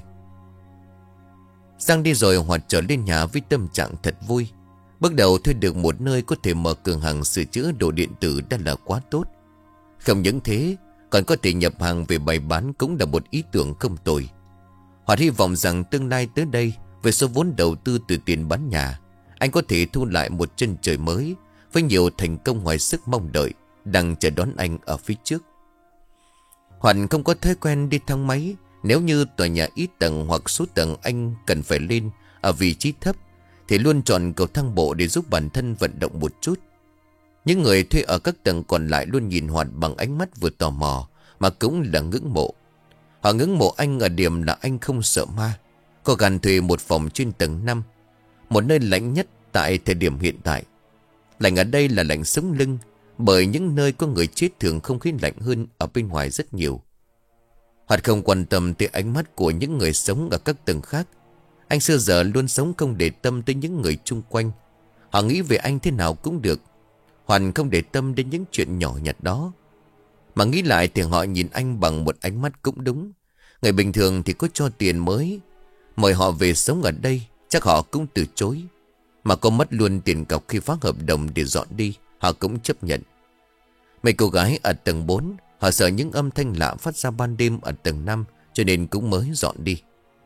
Giang đi rồi Hoạt trở lên nhà với tâm trạng thật vui. Bước đầu thuê được một nơi có thể mở cửa hàng sửa chữa đồ điện tử đã là quá tốt. Không những thế, còn có thể nhập hàng về bày bán cũng là một ý tưởng không tồi. Hoạt hy vọng rằng tương lai tới đây, với số vốn đầu tư từ tiền bán nhà, anh có thể thu lại một chân trời mới với nhiều thành công ngoài sức mong đợi đang chờ đón anh ở phía trước. Hoạt không có thói quen đi thang máy. Nếu như tòa nhà ít tầng hoặc số tầng anh cần phải lên ở vị trí thấp thì luôn chọn cầu thang bộ để giúp bản thân vận động một chút. Những người thuê ở các tầng còn lại luôn nhìn Hoạt bằng ánh mắt vừa tò mò mà cũng là ngưỡng mộ. Họ ngưỡng mộ anh ở điểm là anh không sợ ma. Có gan thuê một phòng trên tầng năm, một nơi lạnh nhất tại thời điểm hiện tại. Lạnh ở đây là lạnh sống lưng, bởi những nơi có người chết thường không khí lạnh hơn ở bên ngoài rất nhiều. Hoạt không quan tâm tới ánh mắt của những người sống ở các tầng khác. Anh xưa giờ luôn sống không để tâm tới những người chung quanh. Họ nghĩ về anh thế nào cũng được. Hoạt không để tâm đến những chuyện nhỏ nhặt đó. Mà nghĩ lại thì họ nhìn anh bằng một ánh mắt cũng đúng. Người bình thường thì có cho tiền mới mời họ về sống ở đây, chắc họ cũng từ chối. Mà có mất luôn tiền cọc khi phá hợp đồng để dọn đi, họ cũng chấp nhận. Mấy cô gái ở tầng bốn, họ sợ những âm thanh lạ phát ra ban đêm ở tầng năm, cho nên cũng mới dọn đi.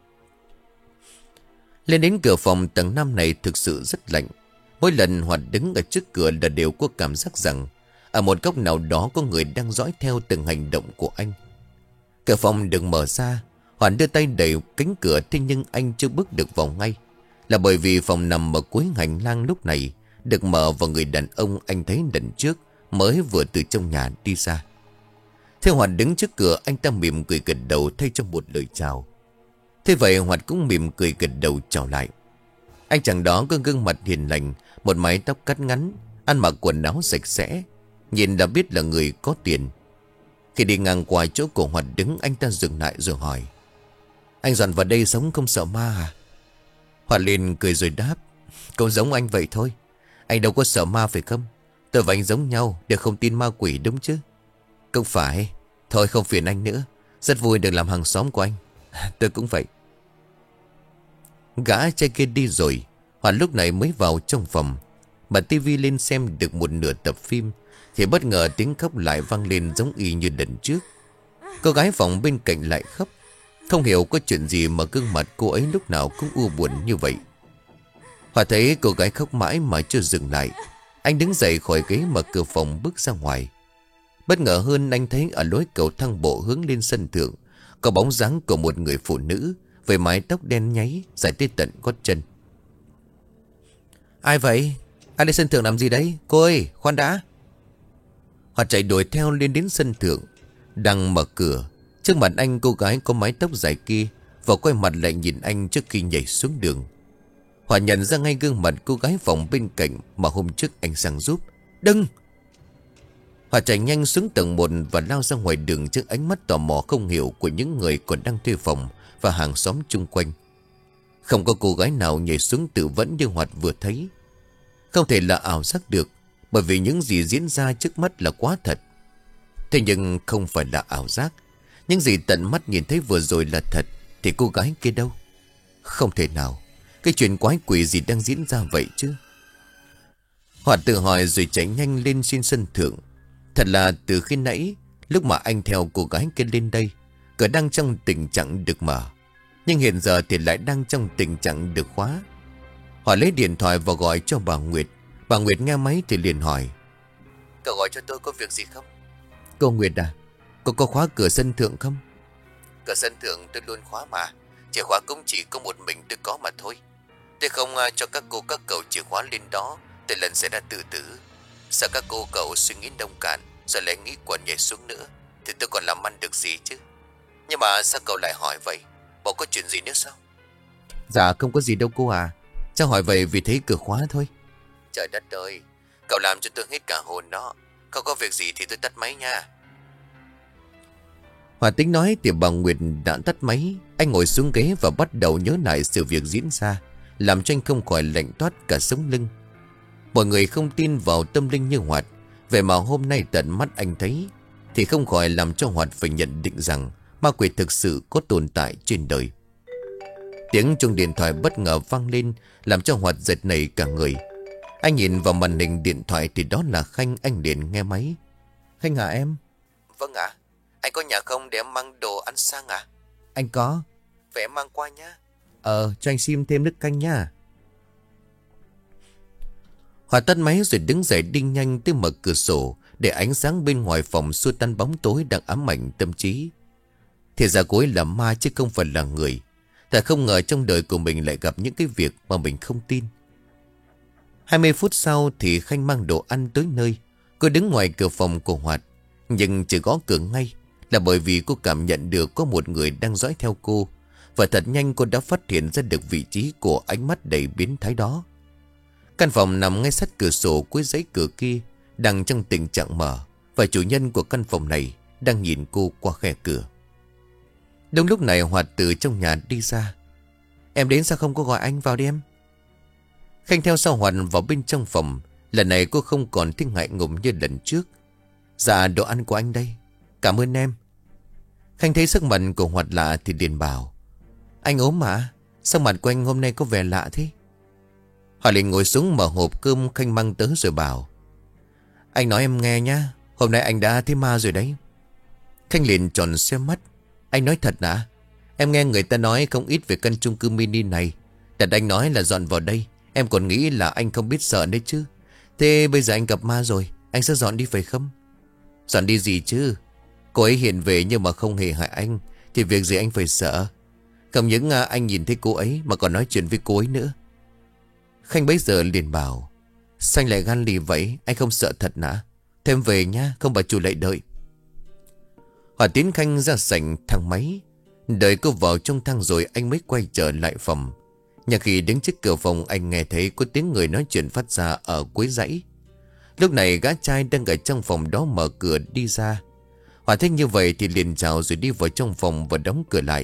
Lên đến cửa phòng tầng năm này thực sự rất lạnh. Mỗi lần Hoạt đứng ở trước cửa là đều có cảm giác rằng ở một góc nào đó có người đang dõi theo từng hành động của anh. Cửa phòng được mở ra, Hoạt đưa tay đẩy cánh cửa, thế nhưng anh chưa bước được vào ngay. Là bởi vì phòng nằm ở cuối hành lang lúc này được mở và người đàn ông anh thấy lần trước mới vừa từ trong nhà đi ra. Thế Hoạt đứng trước cửa, anh ta mỉm cười gật đầu thay cho một lời chào. Thế vậy Hoạt cũng mỉm cười gật đầu chào lại. Anh chàng đó có gương mặt hiền lành, một mái tóc cắt ngắn, ăn mặc quần áo sạch sẽ, nhìn đã biết là người có tiền. Khi đi ngang qua chỗ của Hoạt đứng, anh ta dừng lại rồi hỏi: Anh dọn vào đây sống không sợ ma à? Hoạt liền cười rồi đáp: Cũng giống anh vậy thôi. Anh đâu có sợ ma phải không? Tôi và anh giống nhau, đều không tin ma quỷ đúng chứ? Không phải. Thôi không phiền anh nữa. Rất vui được làm hàng xóm của anh. Tôi cũng vậy. Gã trai kia đi rồi, Hoạt lúc này mới vào trong phòng. Bật tivi lên xem được một nửa tập phim thì bất ngờ tiếng khóc lại vang lên giống y như lần trước. Cô gái phòng bên cạnh lại khóc. Không hiểu có chuyện gì mà gương mặt cô ấy lúc nào cũng u buồn như vậy. Hoạt thấy cô gái khóc mãi mà chưa dừng lại. Anh đứng dậy khỏi ghế mở cửa phòng bước ra ngoài. Bất ngờ hơn, anh thấy ở lối cầu thang bộ hướng lên sân thượng có bóng dáng của một người phụ nữ với mái tóc đen nháy dài tới tận gót chân. Ai vậy? Ai lên sân thượng làm gì đấy? Cô ơi, khoan đã. Hoạt chạy đuổi theo lên đến sân thượng. Đang mở cửa, trước mặt anh cô gái có mái tóc dài kia và quay mặt lại nhìn anh trước khi nhảy xuống đường. Hoạt nhận ra ngay gương mặt cô gái phòng bên cạnh mà hôm trước anh sang giúp. Đừng! Hoạt chạy nhanh xuống tầng một và lao ra ngoài đường trước ánh mắt tò mò không hiểu của những người còn đang thuê phòng và hàng xóm chung quanh. Không có cô gái nào nhảy xuống tự vẫn như Hoạt vừa thấy. Không thể là ảo giác được, bởi vì những gì diễn ra trước mắt là quá thật. Thế nhưng không phải là ảo giác. Những gì tận mắt nhìn thấy vừa rồi là thật, thì cô gái kia đâu? Không thể nào. Cái chuyện quái quỷ gì đang diễn ra vậy chứ? Hoạt tự hỏi rồi chạy nhanh lên trên sân thượng. Thật là từ khi nãy, lúc mà anh theo cô gái kia lên đây, cửa đang trong tình trạng được mở, nhưng hiện giờ thì lại đang trong tình trạng được khóa. Họ lấy điện thoại và gọi cho bà Nguyệt. Bà Nguyệt nghe máy thì liền hỏi: "Cậu gọi cho tôi có việc gì không?" "Cô Nguyệt à, cô có khóa cửa sân thượng không?" "Cửa sân thượng tôi luôn khóa mà. Chìa khóa cũng chỉ có một mình tôi có mà thôi. Tôi không uh, cho các cô các cậu chìa khóa lên đó, tôi lần sẽ ra tự tử. Sợ các cô cậu suy nghĩ nông cạn rồi lại nghĩ quẩn nhảy xuống nữa, thì tôi còn làm ăn được gì chứ. Nhưng mà sao cậu lại hỏi vậy? Bộ có chuyện gì nữa sao?" "Dạ không có gì đâu cô à. Cháu hỏi vậy vì thấy cửa khóa thôi." "Trời đất ơi, cậu làm cho tôi hết cả hồn đó. Không có việc gì thì tôi tắt máy nha." Hòa tính nói thì bà Nguyệt đã tắt máy. Anh ngồi xuống ghế và bắt đầu nhớ lại sự việc diễn ra, làm cho anh không khỏi lạnh toát cả sống lưng. Mọi người không tin vào tâm linh như Hoạt, vậy mà hôm nay tận mắt anh thấy, thì không khỏi làm cho Hoạt phải nhận định rằng ma quỷ thực sự có tồn tại trên đời. Tiếng chuông điện thoại bất ngờ vang lên, làm cho Hoạt giật nảy cả người. Anh nhìn vào màn hình điện thoại thì đó là Khanh. Anh liền nghe máy. "Khanh hả em?" "Vâng ạ. Anh có nhà không để em mang đồ ăn sang à?" "Anh có." "Vậy em mang qua nhá." "Ờ, cho anh xin thêm nước canh nha." Hòa tắt máy rồi đứng dậy đi nhanh tới mở cửa sổ, để ánh sáng bên ngoài phòng xua tan bóng tối đang ám ảnh tâm trí. Thì ra cô ấy là ma chứ không phải là người. Thật không ngờ trong đời của mình lại gặp những cái việc mà mình không tin. Hai mươi phút sau thì Khanh mang đồ ăn tới nơi. Cô đứng ngoài cửa phòng của Hoạt, nhưng chỉ gõ cửa ngay là bởi vì cô cảm nhận được có một người đang dõi theo cô. Và thật nhanh cô đã phát hiện ra được vị trí của ánh mắt đầy biến thái đó. Căn phòng nằm ngay sát cửa sổ, cuối dãy cửa kia đang trong tình trạng mở, và chủ nhân của căn phòng này đang nhìn cô qua khe cửa. Đúng lúc này Hoạt từ trong nhà đi ra. "Em đến sao không có gọi anh vào đi em?" Khanh theo sau Hoạt vào bên trong phòng. Lần này cô không còn thích ngại ngùng như lần trước. "Dạ đồ ăn của anh đây." "Cảm ơn em." Khanh thấy sắc mặt của Hoạt lạ thì liền bảo: "Anh ốm mà, sao mặt của anh hôm nay có vẻ lạ thế?" Họ liền ngồi xuống mở hộp cơm Khanh mang tới rồi bảo: "Anh nói em nghe nhá, hôm nay anh đã thấy ma rồi đấy." Khanh liền tròn xe mắt: "Anh nói thật à? Em nghe người ta nói không ít về căn chung cư mini này. Thật anh nói là dọn vào đây, em còn nghĩ là anh không biết sợ đấy chứ. Thế bây giờ anh gặp ma rồi, anh sẽ dọn đi phải không?" "Dọn đi gì chứ? Cô ấy hiện về nhưng mà không hề hại anh, thì việc gì anh phải sợ. Không những à, anh nhìn thấy cô ấy mà còn nói chuyện với cô ấy nữa." Khanh bấy giờ liền bảo: "Sao anh lại gan lì vậy? Anh không sợ thật nã? Thêm về nhá, không bà chủ lại đợi." Hòa tiến Khanh ra sảnh thang máy. Đợi cô vào trong thang rồi anh mới quay trở lại phòng. Nhưng khi đứng trước cửa phòng, anh nghe thấy có tiếng người nói chuyện phát ra ở cuối dãy. Lúc này gã trai đang ở trong phòng đó mở cửa đi ra. Hòa thấy như vậy thì liền chào rồi đi vào trong phòng và đóng cửa lại.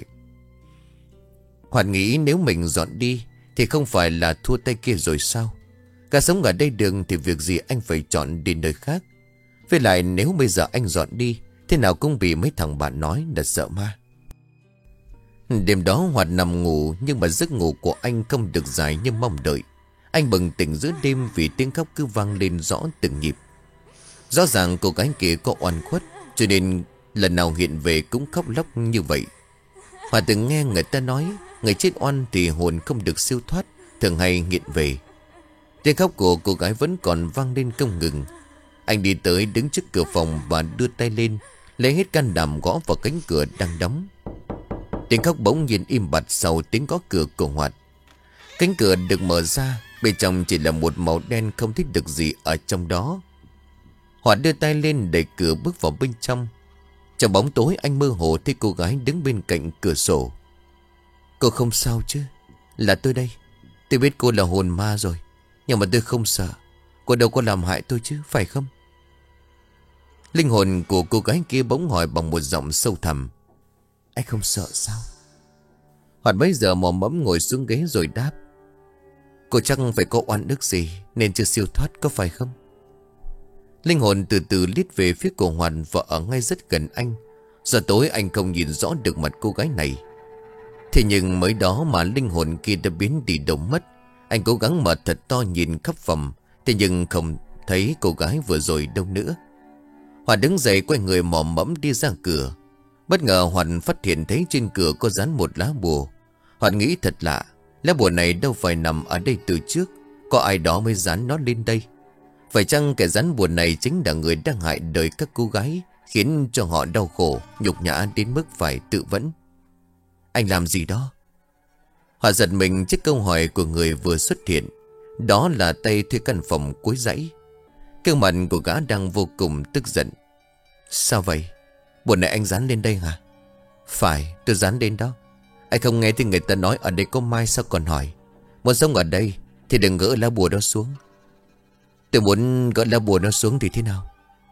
Hòa nghĩ nếu mình dọn đi thì không phải là thua tay kia rồi sao? Cả sống ở đây đường thì việc gì anh phải chọn đi nơi khác. Với lại nếu bây giờ anh dọn đi, thế nào cũng bị mấy thằng bạn nói là sợ ma. Đêm đó Hoạt nằm ngủ, nhưng mà giấc ngủ của anh không được dài như mong đợi. Anh bừng tỉnh giữa đêm vì tiếng khóc cứ vang lên rõ từng nhịp. Rõ ràng cô gái kia có oan khuất, cho nên lần nào hiện về cũng khóc lóc như vậy. Hòa từng nghe người ta nói người chết oan thì hồn không được siêu thoát, thường hay nghiện về. Tiếng khóc của cô gái vẫn còn vang lên không ngừng. Anh đi tới đứng trước cửa phòng và đưa tay lên, lấy hết can đảm gõ vào cánh cửa đang đóng. Tiếng khóc bỗng nhiên im bặt sau tiếng gõ cửa của Hoạt. Cánh cửa được mở ra, bên trong chỉ là một màu đen không thích được gì ở trong đó. Hoạt đưa tay lên đẩy cửa bước vào bên trong. Trong bóng tối anh mơ hồ thấy cô gái đứng bên cạnh cửa sổ. "Cô không sao chứ? Là tôi đây. Tôi biết cô là hồn ma rồi, nhưng mà tôi không sợ. Cô đâu có làm hại tôi chứ, phải không?" Linh hồn của cô gái kia bỗng hỏi bằng một giọng sâu thẳm: "Anh không sợ sao?" Hoạt bấy giờ mò mẫm ngồi xuống ghế rồi đáp. Cô chắc phải có oan ức gì nên chưa siêu thoát, có phải không? Linh hồn từ từ liếc về phía cô Hoàn và ở ngay rất gần anh. Giờ tối anh không nhìn rõ được mặt cô gái này. Thế nhưng mới đó mà linh hồn kia đã biến đi đâu mất. Anh cố gắng mở thật to nhìn khắp phòng, thế nhưng không thấy cô gái vừa rồi đâu nữa. Hoàn đứng dậy quay người mò mẫm đi ra cửa. Bất ngờ Hoàn phát hiện thấy trên cửa có dán một lá bùa. Hoàn nghĩ thật lạ, lá bùa này đâu phải nằm ở đây từ trước, có ai đó mới dán nó lên đây. Phải chăng kẻ dán bùa này chính là người đang hại đời các cô gái, khiến cho họ đau khổ, nhục nhã đến mức phải tự vẫn? Anh làm gì đó? Họ giật mình trước câu hỏi của người vừa xuất hiện. Đó là tay thuê căn phòng cuối dãy. Cái mặt của gã đang vô cùng tức giận. Sao vậy? Bùa này anh dán lên đây hả? Phải, tôi dán lên đó. Anh không nghe thì người ta nói ở đây có mai sao còn hỏi. Muốn sống ở đây thì đừng gỡ lá bùa đó xuống. Tôi muốn gỡ lá bùa nó xuống thì thế nào?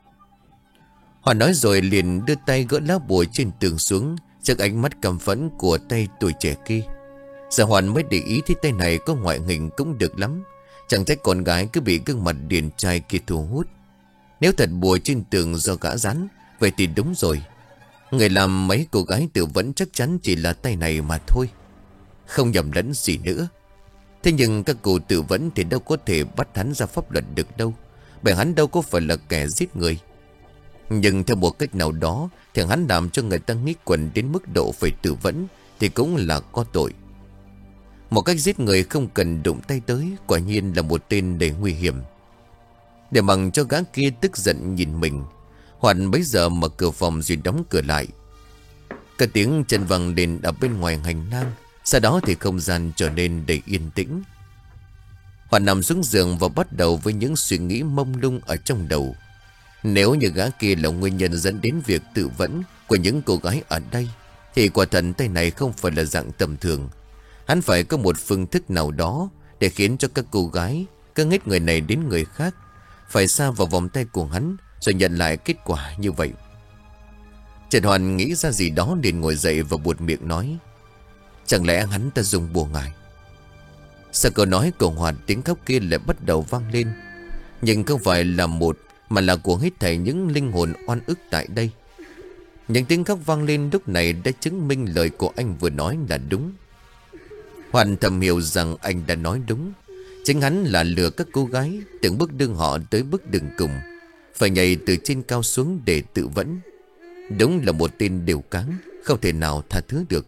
Họ nói rồi liền đưa tay gỡ lá bùa trên tường xuống, trước ánh mắt căm phẫn của tay tuổi trẻ kia. Giờ Hoàn mới để ý thấy tay này có ngoại hình cũng được lắm. Chẳng trách con gái cứ bị gương mặt điển trai kia thu hút. Nếu thật bùa trên tường do gã dán, vậy thì đúng rồi. Người làm mấy cô gái tự vẫn chắc chắn chỉ là tay này mà thôi, không nhầm lẫn gì nữa. Thế nhưng các cô tự vẫn thì đâu có thể bắt hắn ra pháp luật được đâu, bởi hắn đâu có phải là kẻ giết người. Nhưng theo một cách nào đó thì hắn làm cho người ta nghĩ quẩn đến mức độ phải tự vẫn thì cũng là có tội. Một cách giết người không cần đụng tay tới, quả nhiên là một tên đầy nguy hiểm. Để bằng cho gã kia tức giận nhìn mình, Hoàn bấy giờ mở cửa phòng rồi đóng cửa lại. Cả tiếng chân vang lên ở bên ngoài hành lang. Sau đó thì không gian trở nên đầy yên tĩnh. Hoàn nằm xuống giường và bắt đầu với những suy nghĩ mông lung ở trong đầu. Nếu như gã kia là nguyên nhân dẫn đến việc tự vẫn của những cô gái ở đây, thì quả thật tay này không phải là dạng tầm thường. Hắn phải có một phương thức nào đó để khiến cho các cô gái cứ hết người này đến người khác phải sa vào vòng tay của hắn, rồi nhận lại kết quả như vậy. Trần Hoàn nghĩ ra gì đó liền ngồi dậy và buột miệng nói. Chẳng lẽ hắn ta dùng bùa ngải? Sau câu nói của Hoàn, tiếng khóc kia lại bắt đầu vang lên. Nhưng không phải là một, mà là của hết thảy những linh hồn oan ức tại đây. Những tiếng khóc vang lên lúc này đã chứng minh lời của anh vừa nói là đúng. Hoàn thầm hiểu rằng anh đã nói đúng. Chính hắn là lừa các cô gái, từng bước đưa họ tới bước đường cùng, phải nhảy từ trên cao xuống để tự vẫn. Đúng là một tên đều cáng, không thể nào tha thứ được.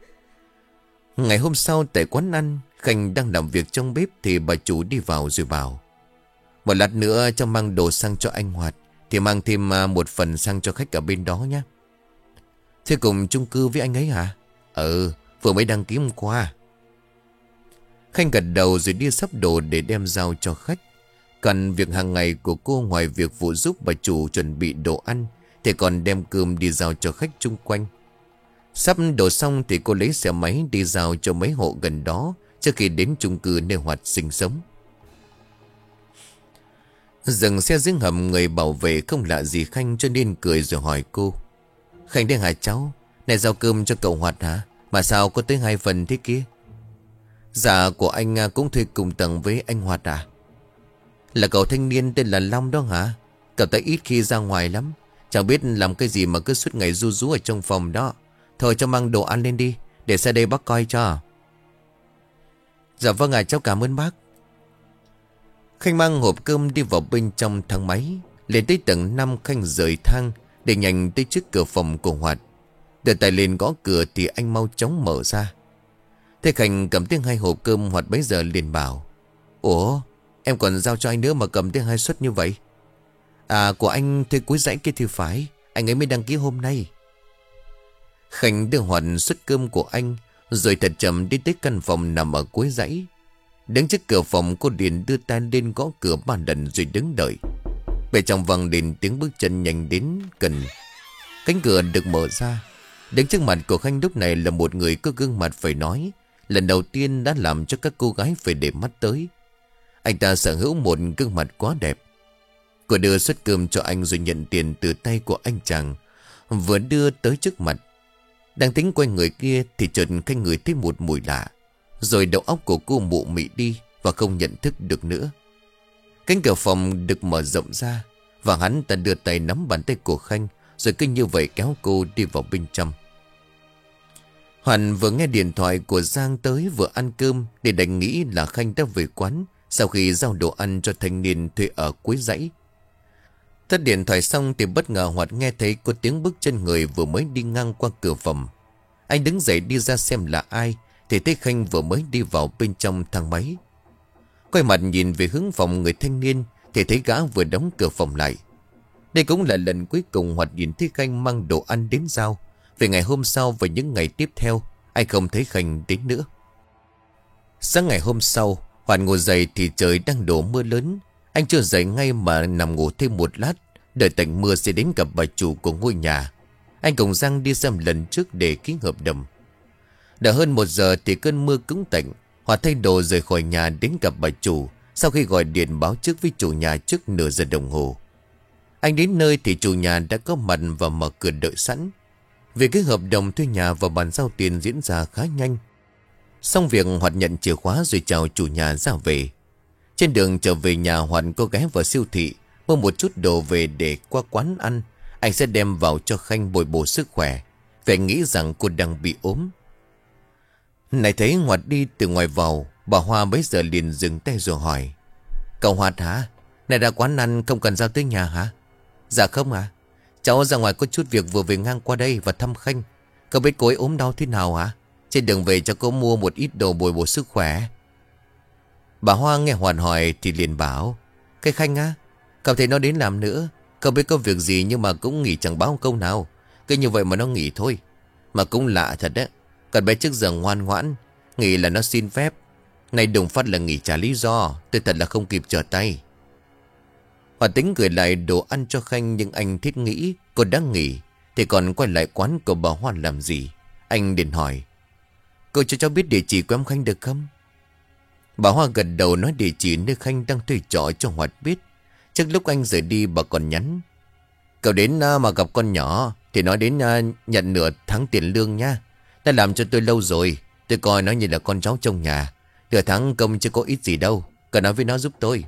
Ngày hôm sau tại quán ăn, Khanh đang làm việc trong bếp thì bà chủ đi vào rồi bảo. Một lát nữa cho mang đồ sang cho anh Hoạt, thì mang thêm một phần sang cho khách ở bên đó nhé. Thế cùng chung cư với anh ấy hả? Ừ, vừa mới đăng ký hôm qua. Khanh gật đầu rồi đi sắp đồ để đem giao cho khách. Còn việc hàng ngày của cô, ngoài việc phụ giúp bà chủ chuẩn bị đồ ăn, thì còn đem cơm đi giao cho khách chung quanh. Sắp đổ xong thì cô lấy xe máy đi giao cho mấy hộ gần đó trước khi đến chung cư nơi Hoạt sinh sống. Dừng xe dưới hầm, người bảo vệ không lạ gì Khanh cho nên cười rồi hỏi cô. Khanh đây hả cháu? Này giao cơm cho cậu Hoạt hả? Mà sao có tới hai phần thế kia? Dạ, của anh cũng thuê cùng tầng với anh Hoạt à? Là cậu thanh niên tên là Long đó hả? Cậu ta ít khi ra ngoài lắm, chẳng biết làm cái gì mà cứ suốt ngày ru rú ở trong phòng đó. Thôi cho mang đồ ăn lên đi, để ra đây bác coi cho. Dạ vâng ạ, cháu cảm ơn bác. Khanh mang hộp cơm đi vào bên trong thang máy. Lên tới tầng năm, Khanh rời thang để nhanh tới trước cửa phòng của Hoạt. Đưa tay lên gõ cửa thì anh mau chóng mở ra. Thế Khanh cầm tiếng hai hộp cơm, Hoạt bấy giờ liền bảo. Ủa, em còn giao cho anh nữa mà cầm tiếng hai suất như vậy? À, của anh thuê cuối dãy kia thì phải, anh ấy mới đăng ký hôm nay. Khanh đưa Hoạt suất cơm của anh, rồi thật chậm đi tới căn phòng nằm ở cuối dãy. Đứng trước cửa phòng, cô Điền đưa tay lên gõ cửa ba lần rồi đứng đợi. Bên trong vang lên tiếng bước chân nhanh đến gần. Cánh cửa được mở ra. Đứng trước mặt của Khanh lúc này là một người có gương mặt phải nói lần đầu tiên đã làm cho các cô gái phải để mắt tới. Anh ta sở hữu một gương mặt quá đẹp. Cô đưa suất cơm cho anh rồi nhận tiền từ tay của anh chàng, vừa đưa tới trước mặt. Đang tính quay người kia thì chợt Khanh ngửi thấy một mùi lạ. Rồi đầu óc của cô mụ mị đi và không nhận thức được nữa. Cánh cửa phòng được mở rộng ra và hắn ta đưa tay nắm bàn tay của Khanh, rồi cứ như vậy kéo cô đi vào bên trong. Hoàn vừa nghe điện thoại của Giang tới vừa ăn cơm để đành nghĩ là Khanh đã về quán sau khi giao đồ ăn cho thanh niên thuê ở cuối dãy. Tắt điện thoại xong thì bất ngờ Hoạt nghe thấy có tiếng bước chân người vừa mới đi ngang qua cửa phòng. Anh đứng dậy đi ra xem là ai thì thấy Khanh vừa mới đi vào bên trong thang máy. Quay mặt nhìn về hướng phòng người thanh niên thì thấy gã vừa đóng cửa phòng lại. Đây cũng là lần cuối cùng Hoạt nhìn thấy Khanh mang đồ ăn đến giao. Về ngày hôm sau và những ngày tiếp theo, anh không thấy Khanh đến nữa. Sáng ngày hôm sau, Hoạt ngồi dậy thì trời đang đổ mưa lớn. Anh chưa dậy ngay mà nằm ngủ thêm một lát, đợi tạnh mưa sẽ đến gặp bà chủ của ngôi nhà. Anh cùng Giang đi xem lần trước để ký hợp đồng. Đã hơn một giờ thì cơn mưa cứng tạnh. Hoạt thay đồ rời khỏi nhà đến gặp bà chủ, sau khi gọi điện báo trước với chủ nhà trước nửa giờ đồng hồ. Anh đến nơi thì chủ nhà đã có mặt và mở cửa đợi sẵn. Vì cái hợp đồng thuê nhà và bàn giao tiền diễn ra khá nhanh. Xong việc Hoạt nhận chìa khóa rồi chào chủ nhà ra về. Trên đường trở về nhà, Hoạt có ghé vào siêu thị mua một chút đồ về để qua quán ăn. Anh sẽ đem vào cho Khanh bồi bổ sức khỏe. Vì anh nghĩ rằng cô đang bị ốm. Này thấy Hoạt đi từ ngoài vào, bà Hoa bấy giờ liền dừng tay rồi hỏi: Cậu Hoạt hả? Này ra quán ăn không cần giao tới nhà hả? Dạ không à. Cháu ra ngoài có chút việc vừa về ngang qua đây và thăm Khanh. Cậu biết cô ấy ốm đau thế nào hả? Trên đường về cho cô mua một ít đồ bồi bổ sức khỏe. Bà Hoa nghe Hoạt hỏi thì liền bảo: Cái Khanh á, cậu thấy nó đến làm nữa. Cậu biết có việc gì nhưng mà cũng nghỉ chẳng báo câu nào. Cứ như vậy mà nó nghỉ thôi. Mà cũng lạ thật đấy. Còn bé trước giờ ngoan ngoãn, nghỉ là nó xin phép. Nay đùng phát là nghỉ trả lý do. Tôi thật là không kịp trở tay. Hoạt tính gửi lại đồ ăn cho Khanh, nhưng anh thiết nghĩ cô đang nghỉ thì còn quay lại quán của bà Hoa làm gì. Anh liền hỏi: Cô cho cháu biết địa chỉ của em Khanh được không? Bà Hoa gật đầu nói địa chỉ nơi Khanh đang thuê trọ cho Hoạt biết. Trước lúc anh rời đi bà còn nhắn: Cậu đến mà gặp con nhỏ thì nói đến nhận nửa tháng tiền lương nha. Đã làm cho tôi lâu rồi. Tôi coi nó như là con cháu trong nhà. Nửa tháng công chứ có ít gì đâu. Cậu nói với nó giúp tôi.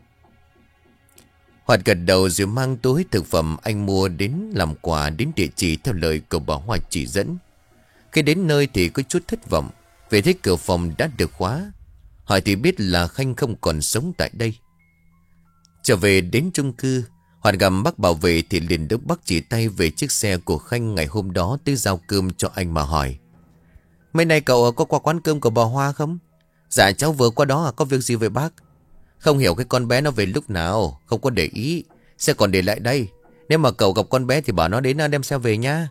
Hoạt gật đầu rồi mang túi thực phẩm anh mua đến làm quà đến địa chỉ theo lời của bà Hoa chỉ dẫn. Khi đến nơi thì có chút thất vọng vì thấy cửa phòng đã được khóa. Hỏi thì biết là Khanh không còn sống tại đây. Trở về đến chung cư, Hoạt gặp bác bảo vệ thì liền đốc bác chỉ tay về chiếc xe của Khanh ngày hôm đó tới giao cơm cho anh mà hỏi: Mấy nay cậu có qua quán cơm của bà Hoa không? Dạ cháu vừa qua đó, có việc gì với bác? Không hiểu cái con bé nó về lúc nào, không có để ý. Xe còn để lại đây. Nếu mà cậu gặp con bé thì bảo nó đến đem xe về nha.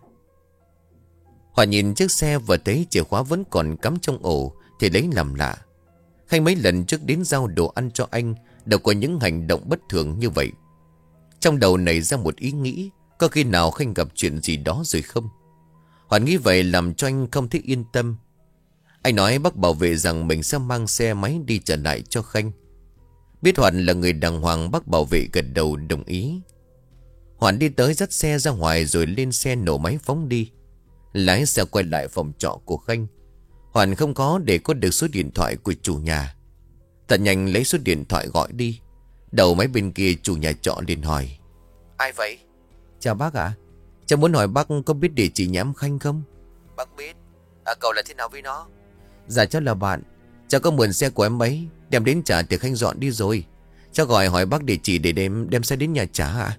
Hòa nhìn chiếc xe và thấy chìa khóa vẫn còn cắm trong ổ thì lấy làm lạ. Khanh mấy lần trước đến giao đồ ăn cho anh đều có những hành động bất thường như vậy. Trong đầu nảy ra một ý nghĩ: có khi nào Khanh gặp chuyện gì đó rồi không? Hoàn nghĩ vậy làm cho anh không thấy yên tâm. Anh nói bác bảo vệ rằng mình sẽ mang xe máy đi trở lại cho Khanh. Biết Hoàn là người đàng hoàng, bác bảo vệ gật đầu đồng ý. Hoàn đi tới dắt xe ra ngoài rồi lên xe nổ máy phóng đi. Lái xe quay lại phòng trọ của Khanh. Hoàn không có để có được số điện thoại của chủ nhà. Thật nhanh lấy số điện thoại gọi đi. Đầu máy bên kia chủ nhà trọ liền hỏi: Ai vậy? Chào bác ạ. À? Cháu muốn hỏi bác có biết địa chỉ nhà em Khanh không? Bác biết. À, cậu là thế nào với nó? Dạ cháu là bạn. Cháu có mượn xe của em ấy, đem đến trả thì Khanh dọn đi rồi. Cháu gọi hỏi bác địa chỉ để đem đem xe đến nhà trả ạ. À?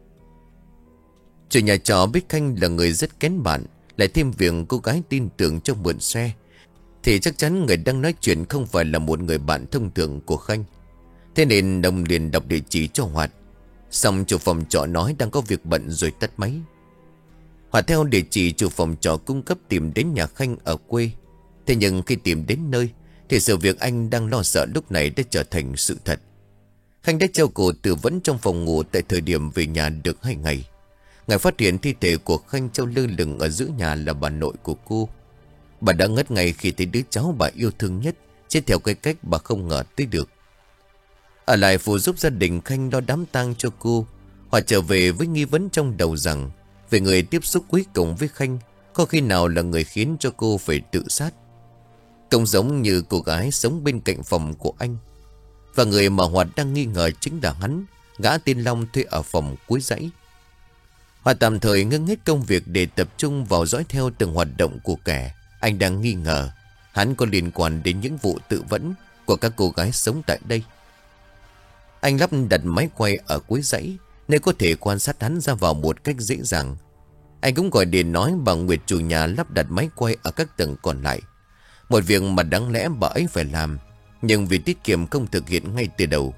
Chủ nhà trọ biết Khanh là người rất kén bạn, lại thêm việc cô gái tin tưởng cho mượn xe, thì chắc chắn người đang nói chuyện không phải là một người bạn thông thường của Khanh. Thế nên đồng liền đọc địa chỉ cho Hoạt. Xong chủ phòng trọ nói đang có việc bận rồi tắt máy. Hoạt theo địa chỉ chủ phòng trọ cung cấp tìm đến nhà Khanh ở quê. Thế nhưng khi tìm đến nơi thì sự việc anh đang lo sợ lúc này đã trở thành sự thật. Khanh đã treo cổ tự vẫn trong phòng ngủ tại thời điểm về nhà được hai ngày. Ngày phát hiện thi thể của Khanh treo lơ lửng ở giữa nhà là bà nội của cô. Bà đã ngất ngay khi thấy đứa cháu bà yêu thương nhất chết theo cái cách bà không ngờ tới được. Ở lại phụ giúp gia đình Khanh lo đám tang cho cô. Họ trở về với nghi vấn trong đầu rằng về người tiếp xúc cuối cùng với Khanh Có khi nào là người khiến cho cô phải tự sát? Cũng giống như cô gái sống bên cạnh phòng của anh. Và người mà Hoạt đang nghi ngờ chính là hắn, gã tên Long thuê ở phòng cuối dãy. Hoạt tạm thời ngưng hết công việc để tập trung vào dõi theo từng hoạt động của kẻ anh đang nghi ngờ hắn có liên quan đến những vụ tự vẫn của các cô gái sống tại đây. Anh lắp đặt máy quay ở cuối dãy, nên có thể quan sát hắn ra vào một cách dễ dàng. Anh cũng gọi điện nói bà Nguyệt chủ nhà lắp đặt máy quay ở các tầng còn lại. Một việc mà đáng lẽ bà ấy phải làm, nhưng vì tiết kiệm không thực hiện ngay từ đầu.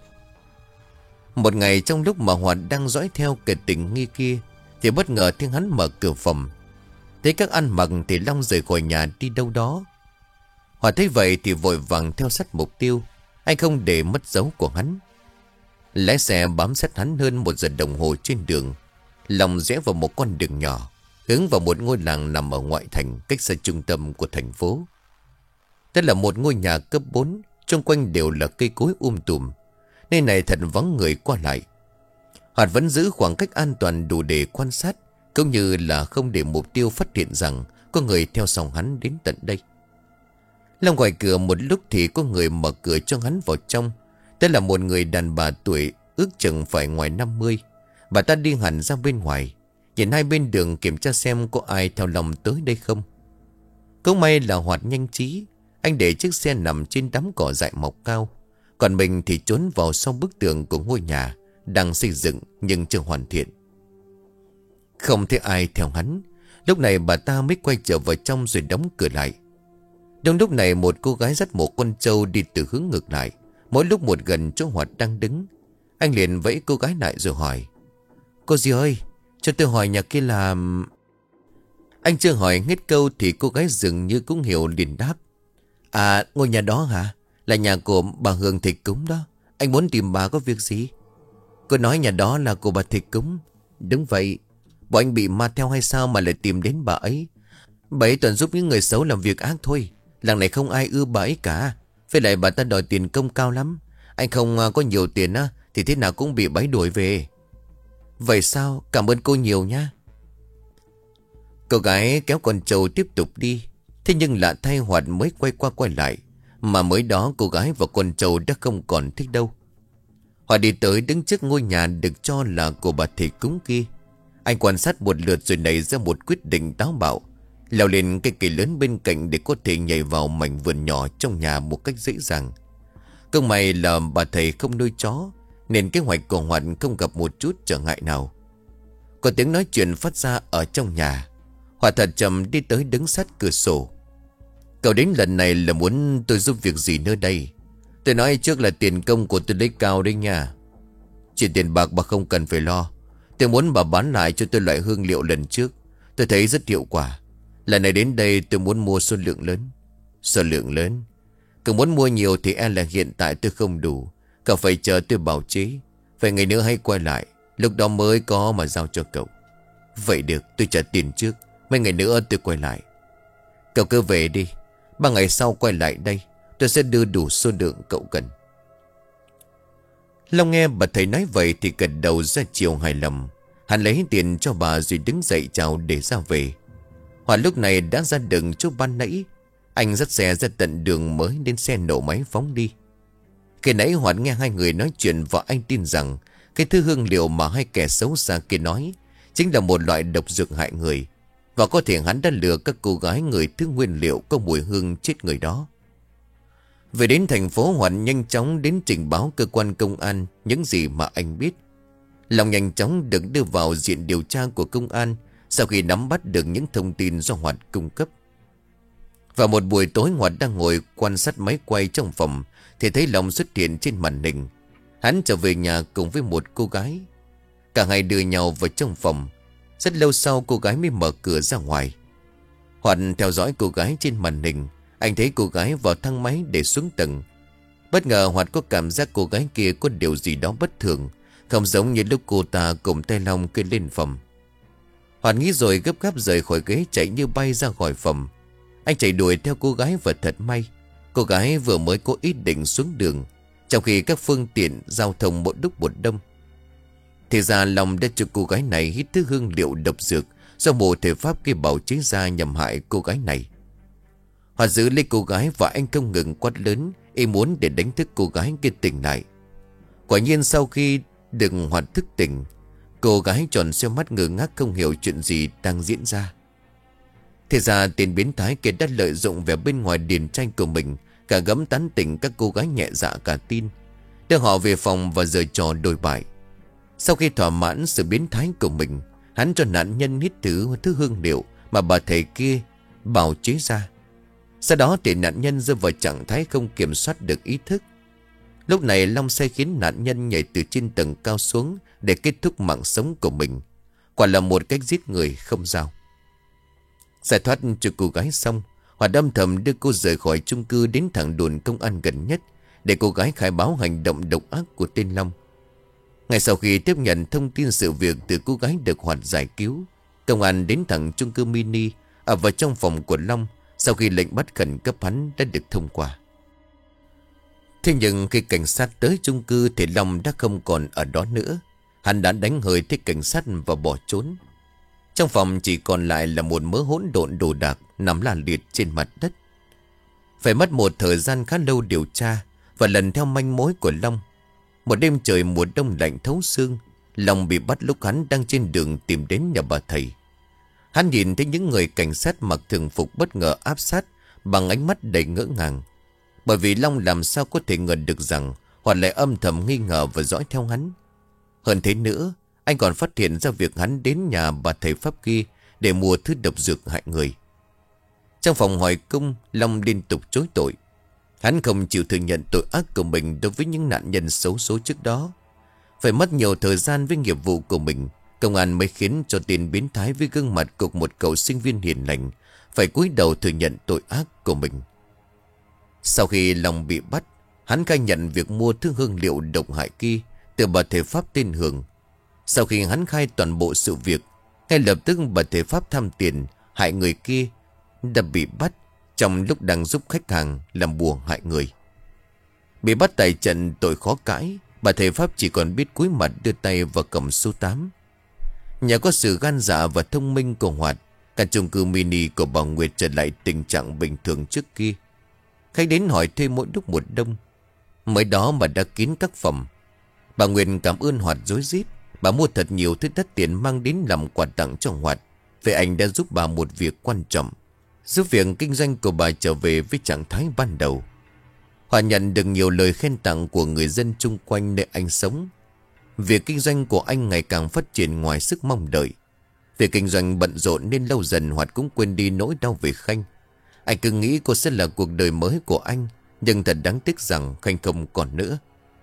Một ngày trong lúc mà Hoạt đang dõi theo kẻ tình nghi kia, thì bất ngờ tiếng hắn mở cửa phòng. Thấy các ăn mặc thì Long rời khỏi nhà đi đâu đó. Hoạt thấy vậy thì vội vàng theo sát mục tiêu. Anh không để mất dấu của hắn. Lái xe bám sát hắn hơn một giờ đồng hồ trên đường. Long rẽ vào một con đường nhỏ, hướng vào một ngôi làng nằm ở ngoại thành, cách xa trung tâm của thành phố. Đây là một ngôi nhà cấp bốn, xung quanh đều là cây cối um tùm. Nơi này thật vắng người qua lại. Hoạt vẫn giữ khoảng cách an toàn đủ để quan sát, cũng như là không để mục tiêu phát hiện rằng có người theo sau hắn đến tận đây. Long ngoài cửa một lúc thì có người mở cửa cho hắn vào trong. Đây là một người đàn bà tuổi ước chừng phải ngoài năm mươi. Bà ta đi hẳn ra bên ngoài, nhìn hai bên đường kiểm tra xem có ai theo Long tới đây không. Cũng may là Hoạt nhanh trí. Anh để chiếc xe nằm trên đám cỏ dại mọc cao, còn mình thì trốn vào sau bức tường của ngôi nhà đang xây dựng nhưng chưa hoàn thiện. Không thấy ai theo hắn, lúc này bà ta mới quay trở vào trong rồi đóng cửa lại. Trong lúc này một cô gái dắt một con trâu đi từ hướng ngược lại, mỗi lúc một gần chỗ Hoạt đang đứng. Anh liền vẫy cô gái lại rồi hỏi: "Cô dì ơi, cho tôi hỏi nhà kia là..." Anh chưa hỏi hết câu thì cô gái dường như cũng hiểu liền đáp: "À, ngôi nhà đó hả? Là nhà của bà Hương Thịch Cúng đó. Anh muốn tìm bà có việc gì?" Cô nói nhà đó là của bà Thịch Cúng. "Đúng vậy. Bộ anh bị ma theo hay sao mà lại tìm đến bà ấy? Bà ấy toàn giúp những người xấu làm việc ác thôi. Làng này không ai ưa bà ấy cả. Với lại bà ta đòi tiền công cao lắm. Anh không có nhiều tiền á thì thế nào cũng bị bà ấy đuổi về." "Vậy sao? Cảm ơn cô nhiều nha." Cô gái kéo con trâu tiếp tục đi. Thế nhưng lạ thay, Hoạt mới quay qua quay lại, mà mới đó cô gái và con trâu đã không còn thích đâu. Hoạt đi tới đứng trước ngôi nhà được cho là của bà Thịch Cúng kia. Anh quan sát một lượt rồi nảy ra một quyết định táo bạo, leo lên cây cây lớn bên cạnh để có thể nhảy vào mảnh vườn nhỏ trong nhà một cách dễ dàng. Công may là bà thầy không nuôi chó, nên kế hoạch của Hoạt không gặp một chút trở ngại nào. Có tiếng nói chuyện phát ra ở trong nhà. Hoạt thật chậm đi tới đứng sát cửa sổ. "Cậu đến lần này là muốn tôi giúp việc gì nơi đây? Tôi nói trước là tiền công của tôi lấy cao đấy nha. Chuyện tiền bạc bà không cần phải lo. Tôi muốn bà bán lại cho tôi loại hương liệu lần trước. Tôi thấy rất hiệu quả. Lần này đến đây tôi muốn mua số lượng lớn." "Số lượng lớn? Cậu muốn mua nhiều thì e là hiện tại tôi không đủ. Cậu phải chờ tôi bảo chế. Vài ngày nữa hãy quay lại, lúc đó mới có mà giao cho cậu." "Vậy được, tôi trả tiền trước. Mấy ngày nữa tôi quay lại." "Cậu cứ về đi. Ba ngày sau quay lại đây, tôi sẽ đưa đủ số lượng cậu cần." Long nghe bà thầy nói vậy thì gật đầu ra chiều hài lòng. Hắn lấy tiền cho bà rồi đứng dậy chào để ra về. Hoạt lúc này đã ra đường chỗ ban nãy. Anh dắt xe ra tận đường mới đến xe nổ máy phóng đi. Khi nãy Hoạt nghe hai người nói chuyện và anh tin rằng cái thứ hương liệu mà hai kẻ xấu xa kia nói chính là một loại độc dược hại người. Và có thể hắn đã lừa các cô gái người thứ nguyên liệu có mùi hương chết người đó. Về đến thành phố, Hoạt nhanh chóng đến trình báo cơ quan công an những gì mà anh biết. Long nhanh chóng được đưa vào diện điều tra của công an sau khi nắm bắt được những thông tin do Hoạt cung cấp. Vào một buổi tối, Hoạt đang ngồi quan sát máy quay trong phòng thì thấy Long xuất hiện trên màn hình. Hắn trở về nhà cùng với một cô gái. Cả hai đưa nhau vào trong phòng. Rất lâu sau cô gái mới mở cửa ra ngoài. Hoạt theo dõi cô gái trên màn hình. Anh thấy cô gái vào thang máy để xuống tầng. Bất ngờ Hoạt có cảm giác cô gái kia có điều gì đó bất thường, không giống như lúc cô ta cùng tay Long kia lên phòng. Hoạt nghĩ rồi gấp gáp rời khỏi ghế, chạy như bay ra khỏi phòng. Anh chạy đuổi theo cô gái và thật may, cô gái vừa mới có ý định xuống đường, trong khi các phương tiện giao thông một lúc một đông. Thì ra Long đã cho cô gái này hít thứ hương liệu độc dược do bộ thể pháp kia bào chế ra nhằm hại cô gái này. Họ giữ lấy cô gái và anh không ngừng quát lớn, ý muốn để đánh thức cô gái kia tỉnh lại. Quả nhiên sau khi được Hoạt thức tỉnh, cô gái tròn xoe mắt ngơ ngác không hiểu chuyện gì đang diễn ra. Thế ra tên biến thái kia đã lợi dụng vẻ bên ngoài điển trai của mình, cả gấm tán tỉnh các cô gái nhẹ dạ cả tin, đưa họ về phòng và giở trò đồi bại. Sau khi thỏa mãn sự biến thái của mình, hắn cho nạn nhân hít thử thứ hương liệu mà bà thầy kia bào chế ra. Sau đó thì nạn nhân rơi vào trạng thái không kiểm soát được ý thức. Lúc này Long sẽ khiến nạn nhân nhảy từ trên tầng cao xuống để kết thúc mạng sống của mình. Quả là một cách giết người không dao. Giải thoát cho cô gái xong, Hoạt âm thầm đưa cô rời khỏi chung cư đến thẳng đồn công an gần nhất để cô gái khai báo hành động độc ác của tên Long. Ngay sau khi tiếp nhận thông tin sự việc từ cô gái được Hoạt giải cứu, công an đến thẳng chung cư mini ở vào trong phòng của Long sau khi lệnh bắt khẩn cấp hắn đã được thông qua. Thế nhưng khi cảnh sát tới chung cư thì Long đã không còn ở đó nữa. Hắn đã đánh hơi thích cảnh sát và bỏ trốn. Trong phòng chỉ còn lại là một mớ hỗn độn đồ đạc nằm la liệt trên mặt đất. Phải mất một thời gian khá lâu điều tra và lần theo manh mối của Long. Một đêm trời mùa đông lạnh thấu xương, Long bị bắt lúc hắn đang trên đường tìm đến nhà bà thầy. Hắn nhìn thấy những người cảnh sát mặc thường phục bất ngờ áp sát bằng ánh mắt đầy ngỡ ngàng. Bởi vì Long làm sao có thể ngờ được rằng Hoạt lại âm thầm nghi ngờ và dõi theo hắn. Hơn thế nữa, anh còn phát hiện ra việc hắn đến nhà bà thầy pháp kia để mua thứ độc dược hại người. Trong phòng hỏi cung, Long liên tục chối tội. Hắn không chịu thừa nhận tội ác của mình đối với những nạn nhân xấu số trước đó. Phải mất nhiều thời gian với nghiệp vụ của mình, công an mới khiến cho tên biến thái với gương mặt của một cậu sinh viên hiền lành phải cúi đầu thừa nhận tội ác của mình. Sau khi Long bị bắt, hắn khai nhận việc mua thứ hương liệu độc hại kia từ bà thầy pháp tên Hường. Sau khi hắn khai toàn bộ sự việc, ngay lập tức bà thầy pháp tham tiền hại người kia đã bị bắt trong lúc đang giúp khách hàng làm bùa hại người. Bị bắt tại trận tội khó cãi, bà thầy pháp chỉ còn biết cúi mặt đưa tay vào cầm số tám. Nhờ có sự gan dạ và thông minh của Hoạt, căn chung cư mini của bà Nguyệt trở lại tình trạng bình thường trước kia. Khách đến hỏi thuê mỗi lúc một đông. Mới đó mà đã kín các phòng. Bà Nguyệt cảm ơn Hoạt rối rít. Bà mua thật nhiều thứ đắt tiền mang đến làm quà tặng cho Hoạt, vì anh đã giúp bà một việc quan trọng, giúp việc kinh doanh của bà trở về với trạng thái ban đầu. Hoạt nhận được nhiều lời khen tặng của người dân chung quanh nơi anh sống. Việc kinh doanh của anh ngày càng phát triển ngoài sức mong đợi. Việc kinh doanh bận rộn nên lâu dần Hoạt cũng quên đi nỗi đau về Khanh. Anh cứ nghĩ cô sẽ là cuộc đời mới của anh, nhưng thật đáng tiếc rằng Khanh không còn nữa.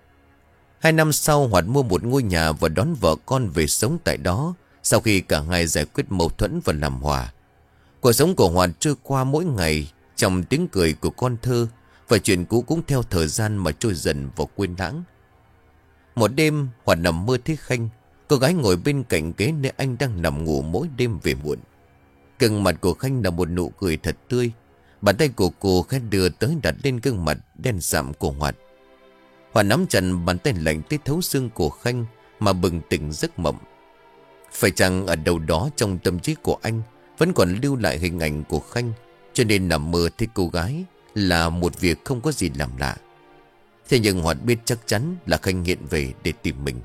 Hai năm sau, Hoạt mua một ngôi nhà và đón vợ con về sống tại đó, sau khi cả hai giải quyết mâu thuẫn và làm hòa. Cuộc sống của Hoạt trôi qua mỗi ngày trong tiếng cười của con thơ, và chuyện cũ cũng theo thời gian mà trôi dần vào quên lãng. Một đêm, Hoạt nằm mơ thấy Khanh, cô gái ngồi bên cạnh kế nơi anh đang nằm ngủ mỗi đêm về muộn. Gương mặt của Khanh là một nụ cười thật tươi. Bàn tay của cô khẽ đưa tới đặt lên gương mặt đen sạm của Hoạt. Hoạt nắm chặt bàn tay lạnh tới thấu xương của Khanh mà bừng tỉnh giấc mộng. Phải chăng ở đâu đó trong tâm trí của anh vẫn còn lưu lại hình ảnh của Khanh, cho nên nằm mơ thấy cô gái là một việc không có gì làm lạ. Thế nhưng Hoạt biết chắc chắn là Khanh hiện về để tìm mình.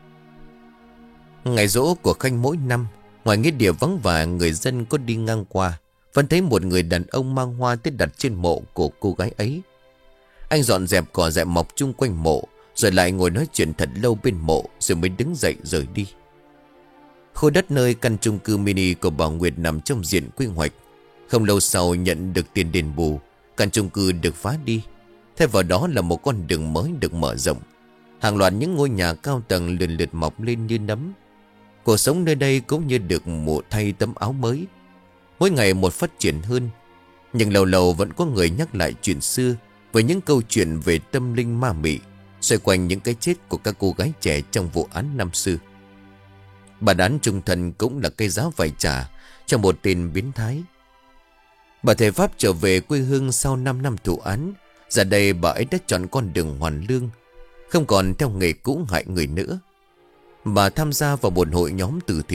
Ngày giỗ của Khanh mỗi năm, ngoài nghĩa địa vắng và người dân có đi ngang qua, vẫn thấy một người đàn ông mang hoa tới đặt trên mộ của cô gái ấy. Anh dọn dẹp cỏ dại mọc chung quanh mộ, rồi lại ngồi nói chuyện thật lâu bên mộ, rồi mới đứng dậy rời đi. Khu đất nơi căn chung cư mini của bà Nguyệt nằm trong diện quy hoạch. Không lâu sau nhận được tiền đền bù, căn chung cư được phá đi. Thay vào đó là một con đường mới được mở rộng. Hàng loạt những ngôi nhà cao tầng lần lượt mọc lên như nấm. Cuộc sống nơi đây cũng như được mùa thay tấm áo mới, mỗi ngày một phát triển hơn. Nhưng lâu lâu vẫn có người nhắc lại chuyện xưa, với những câu chuyện về tâm linh ma mị xoay quanh những cái chết của các cô gái trẻ trong vụ án năm xưa. Bản án chung thân cũng là cây giá phải trả cho một tên biến thái. Bà thầy pháp trở về quê hương sau năm năm thụ án. Giờ đây bà ấy đã chọn con đường hoàn lương, không còn theo nghề cũ hại người nữa. Bà tham gia vào một hội nhóm từ thiện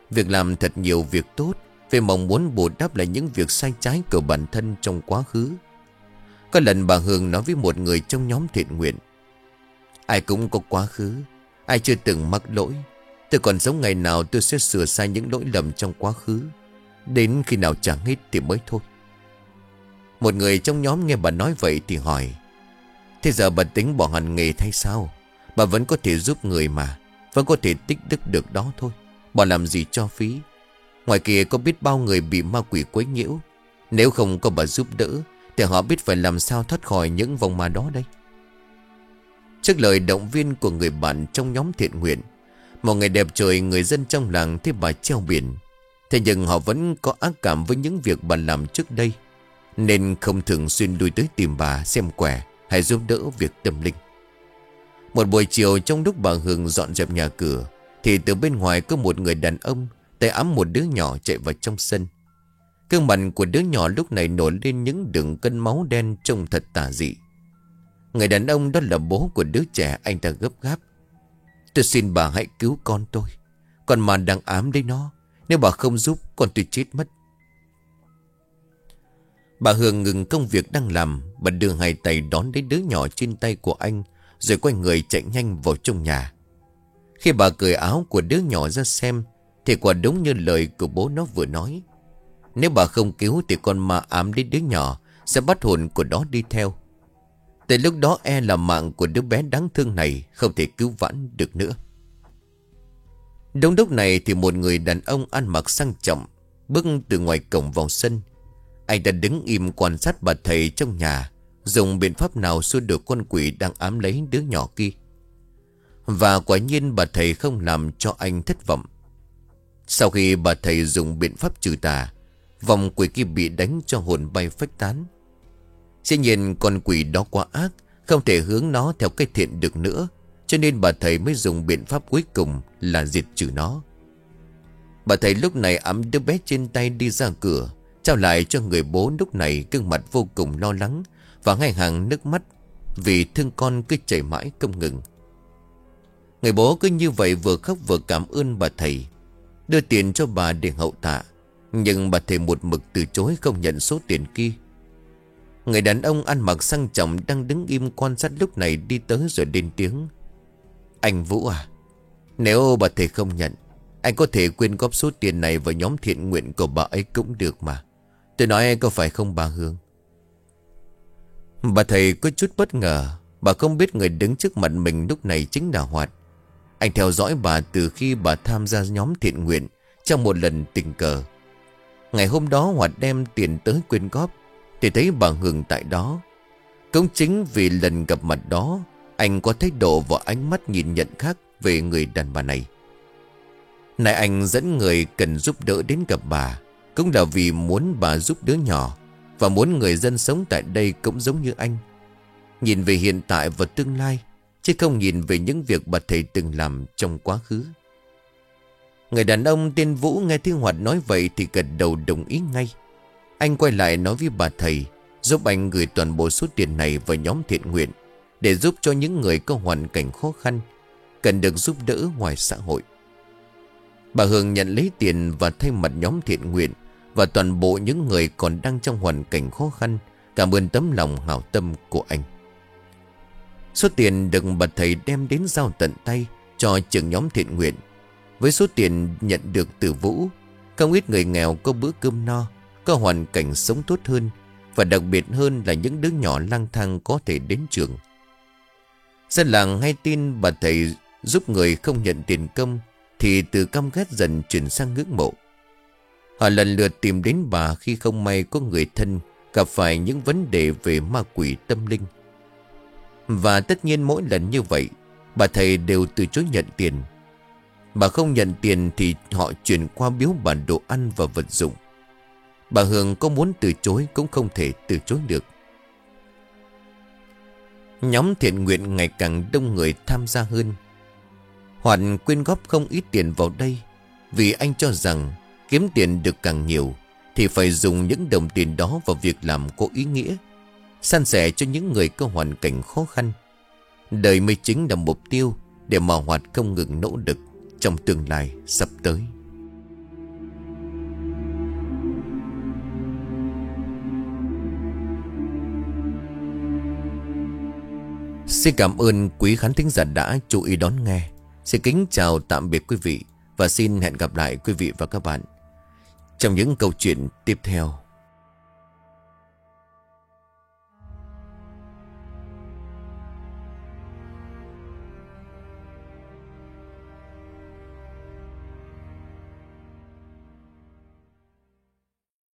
Việc làm thật nhiều việc tốt, vì mong muốn bù đắp lại những việc sai trái của bản thân trong quá khứ. Có lần bà Hương nói với một người trong nhóm thiện nguyện: ai cũng có quá khứ, ai chưa từng mắc lỗi. Tôi còn sống ngày nào tôi sẽ sửa sai những lỗi lầm trong quá khứ, đến khi nào chẳng hết thì mới thôi. Một người trong nhóm nghe bà nói vậy thì hỏi: thế giờ bà tính bỏ hẳn nghề hay sao? Bà vẫn có thể giúp người mà, vẫn có thể tích đức được đó thôi. Bà làm gì cho phí? Ngoài kia có biết bao người bị ma quỷ quấy nhiễu. Nếu không có bà giúp đỡ thì họ biết phải làm sao thoát khỏi những vòng ma đó đây. Trước lời động viên của người bạn trong nhóm thiện nguyện, một ngày đẹp trời, người dân trong làng thấy bà treo biển. Thế nhưng họ vẫn có ác cảm với những việc bà làm trước đây, nên không thường xuyên lui tới tìm bà xem quẻ hay giúp đỡ việc tâm linh. Một buổi chiều, trong lúc bà Hương dọn dẹp nhà cửa, thì từ bên ngoài có một người đàn ông tay ẵm một đứa nhỏ chạy vào trong sân. Gương mặt của đứa nhỏ lúc này nổi lên những đường cân máu đen trông thật tà dị. Người đàn ông đó là bố của đứa trẻ. Anh ta gấp gáp: tôi xin bà hãy cứu con tôi, con mà đang ám đấy nó. Nếu bà không giúp, con tôi chết mất. Bà Hương ngừng công việc đang làm, bà đưa hai tay đón lấy đứa nhỏ trên tay của anh, rồi quay người chạy nhanh vào trong nhà. Khi bà cởi áo của đứa nhỏ ra xem, thì quả đúng như lời của bố nó vừa nói. Nếu bà không cứu thì con ma ám đến đứa nhỏ sẽ bắt hồn của nó đi theo. Tới lúc đó e là mạng của đứa bé đáng thương này không thể cứu vãn được nữa. Đúng lúc này thì một người đàn ông ăn mặc sang trọng bước từ ngoài cổng vào sân. Anh đã đứng im quan sát bà thầy trong nhà dùng biện pháp nào xua đuổi con quỷ đang ám lấy đứa nhỏ kia. Và quả nhiên bà thầy không làm cho anh thất vọng. Sau khi bà thầy dùng biện pháp trừ tà, vòng quỷ kia bị đánh cho hồn bay phách tán. Dĩ nhiên con quỷ đó quá ác, không thể hướng nó theo cái thiện được nữa, cho nên bà thầy mới dùng biện pháp cuối cùng là diệt trừ nó. Bà thầy lúc này ẵm đứa bé trên tay đi ra cửa, trao lại cho người bố lúc này gương mặt vô cùng lo lắng và hai hàng nước mắt vì thương con cứ chảy mãi không ngừng. Người bố cứ như vậy vừa khóc vừa cảm ơn bà thầy, đưa tiền cho bà để hậu tạ. Nhưng bà thầy một mực từ chối không nhận số tiền kia. Người đàn ông ăn mặc sang trọng đang đứng im quan sát lúc này đi tới rồi lên tiếng: anh Vũ à, nếu bà thầy không nhận, anh có thể quyên góp số tiền này vào nhóm thiện nguyện của bà ấy cũng được mà. Tôi nói có phải không bà Hương? Bà thầy có chút bất ngờ. Bà không biết người đứng trước mặt mình lúc này chính là Hoạt. Anh theo dõi bà từ khi bà tham gia nhóm thiện nguyện trong một lần tình cờ. Ngày hôm đó Hoạt đem tiền tới quyên góp thì thấy bà Hương tại đó. Cũng chính vì lần gặp mặt đó, anh có thái độ và ánh mắt nhìn nhận khác về người đàn bà này. Này anh dẫn người cần giúp đỡ đến gặp bà, cũng là vì muốn bà giúp đứa nhỏ, và muốn người dân sống tại đây cũng giống như anh, nhìn về hiện tại và tương lai, chứ không nhìn về những việc bà thầy từng làm trong quá khứ. Người đàn ông tên Vũ nghe Thiên Hoạt nói vậy thì gật đầu đồng ý ngay. Anh quay lại nói với bà thầy giúp anh gửi toàn bộ số tiền này vào nhóm thiện nguyện, để giúp cho những người có hoàn cảnh khó khăn, cần được giúp đỡ ngoài xã hội. Bà Hương nhận lấy tiền và thay mặt nhóm thiện nguyện và toàn bộ những người còn đang trong hoàn cảnh khó khăn cảm ơn tấm lòng hảo tâm của anh. Số tiền được bà thầy đem đến giao tận tay cho trưởng nhóm thiện nguyện. Với số tiền nhận được từ Vũ, không ít người nghèo có bữa cơm no, có hoàn cảnh sống tốt hơn, và đặc biệt hơn là những đứa nhỏ lang thang có thể đến trường. Dân làng hay tin bà thầy giúp người không nhận tiền công thì từ căm ghét dần chuyển sang ngưỡng mộ. Họ lần lượt tìm đến bà khi không may có người thân gặp phải những vấn đề về ma quỷ tâm linh. Và tất nhiên mỗi lần như vậy, bà thầy đều từ chối nhận tiền. Bà không nhận tiền thì họ chuyển qua biếu bà đồ ăn và vật dụng. Bà Hương có muốn từ chối cũng không thể từ chối được. Nhóm thiện nguyện ngày càng đông người tham gia hơn. Hoạt quyên góp không ít tiền vào đây, vì anh cho rằng kiếm tiền được càng nhiều thì phải dùng những đồng tiền đó vào việc làm có ý nghĩa, san sẻ cho những người có hoàn cảnh khó khăn. Đời mới chính là mục tiêu để mà Hoạt không ngừng nỗ lực trong tương lai sắp tới. Xin cảm ơn quý khán thính giả đã chú ý đón nghe. Xin kính chào tạm biệt quý vị và xin hẹn gặp lại quý vị và các bạn trong những câu chuyện tiếp theo.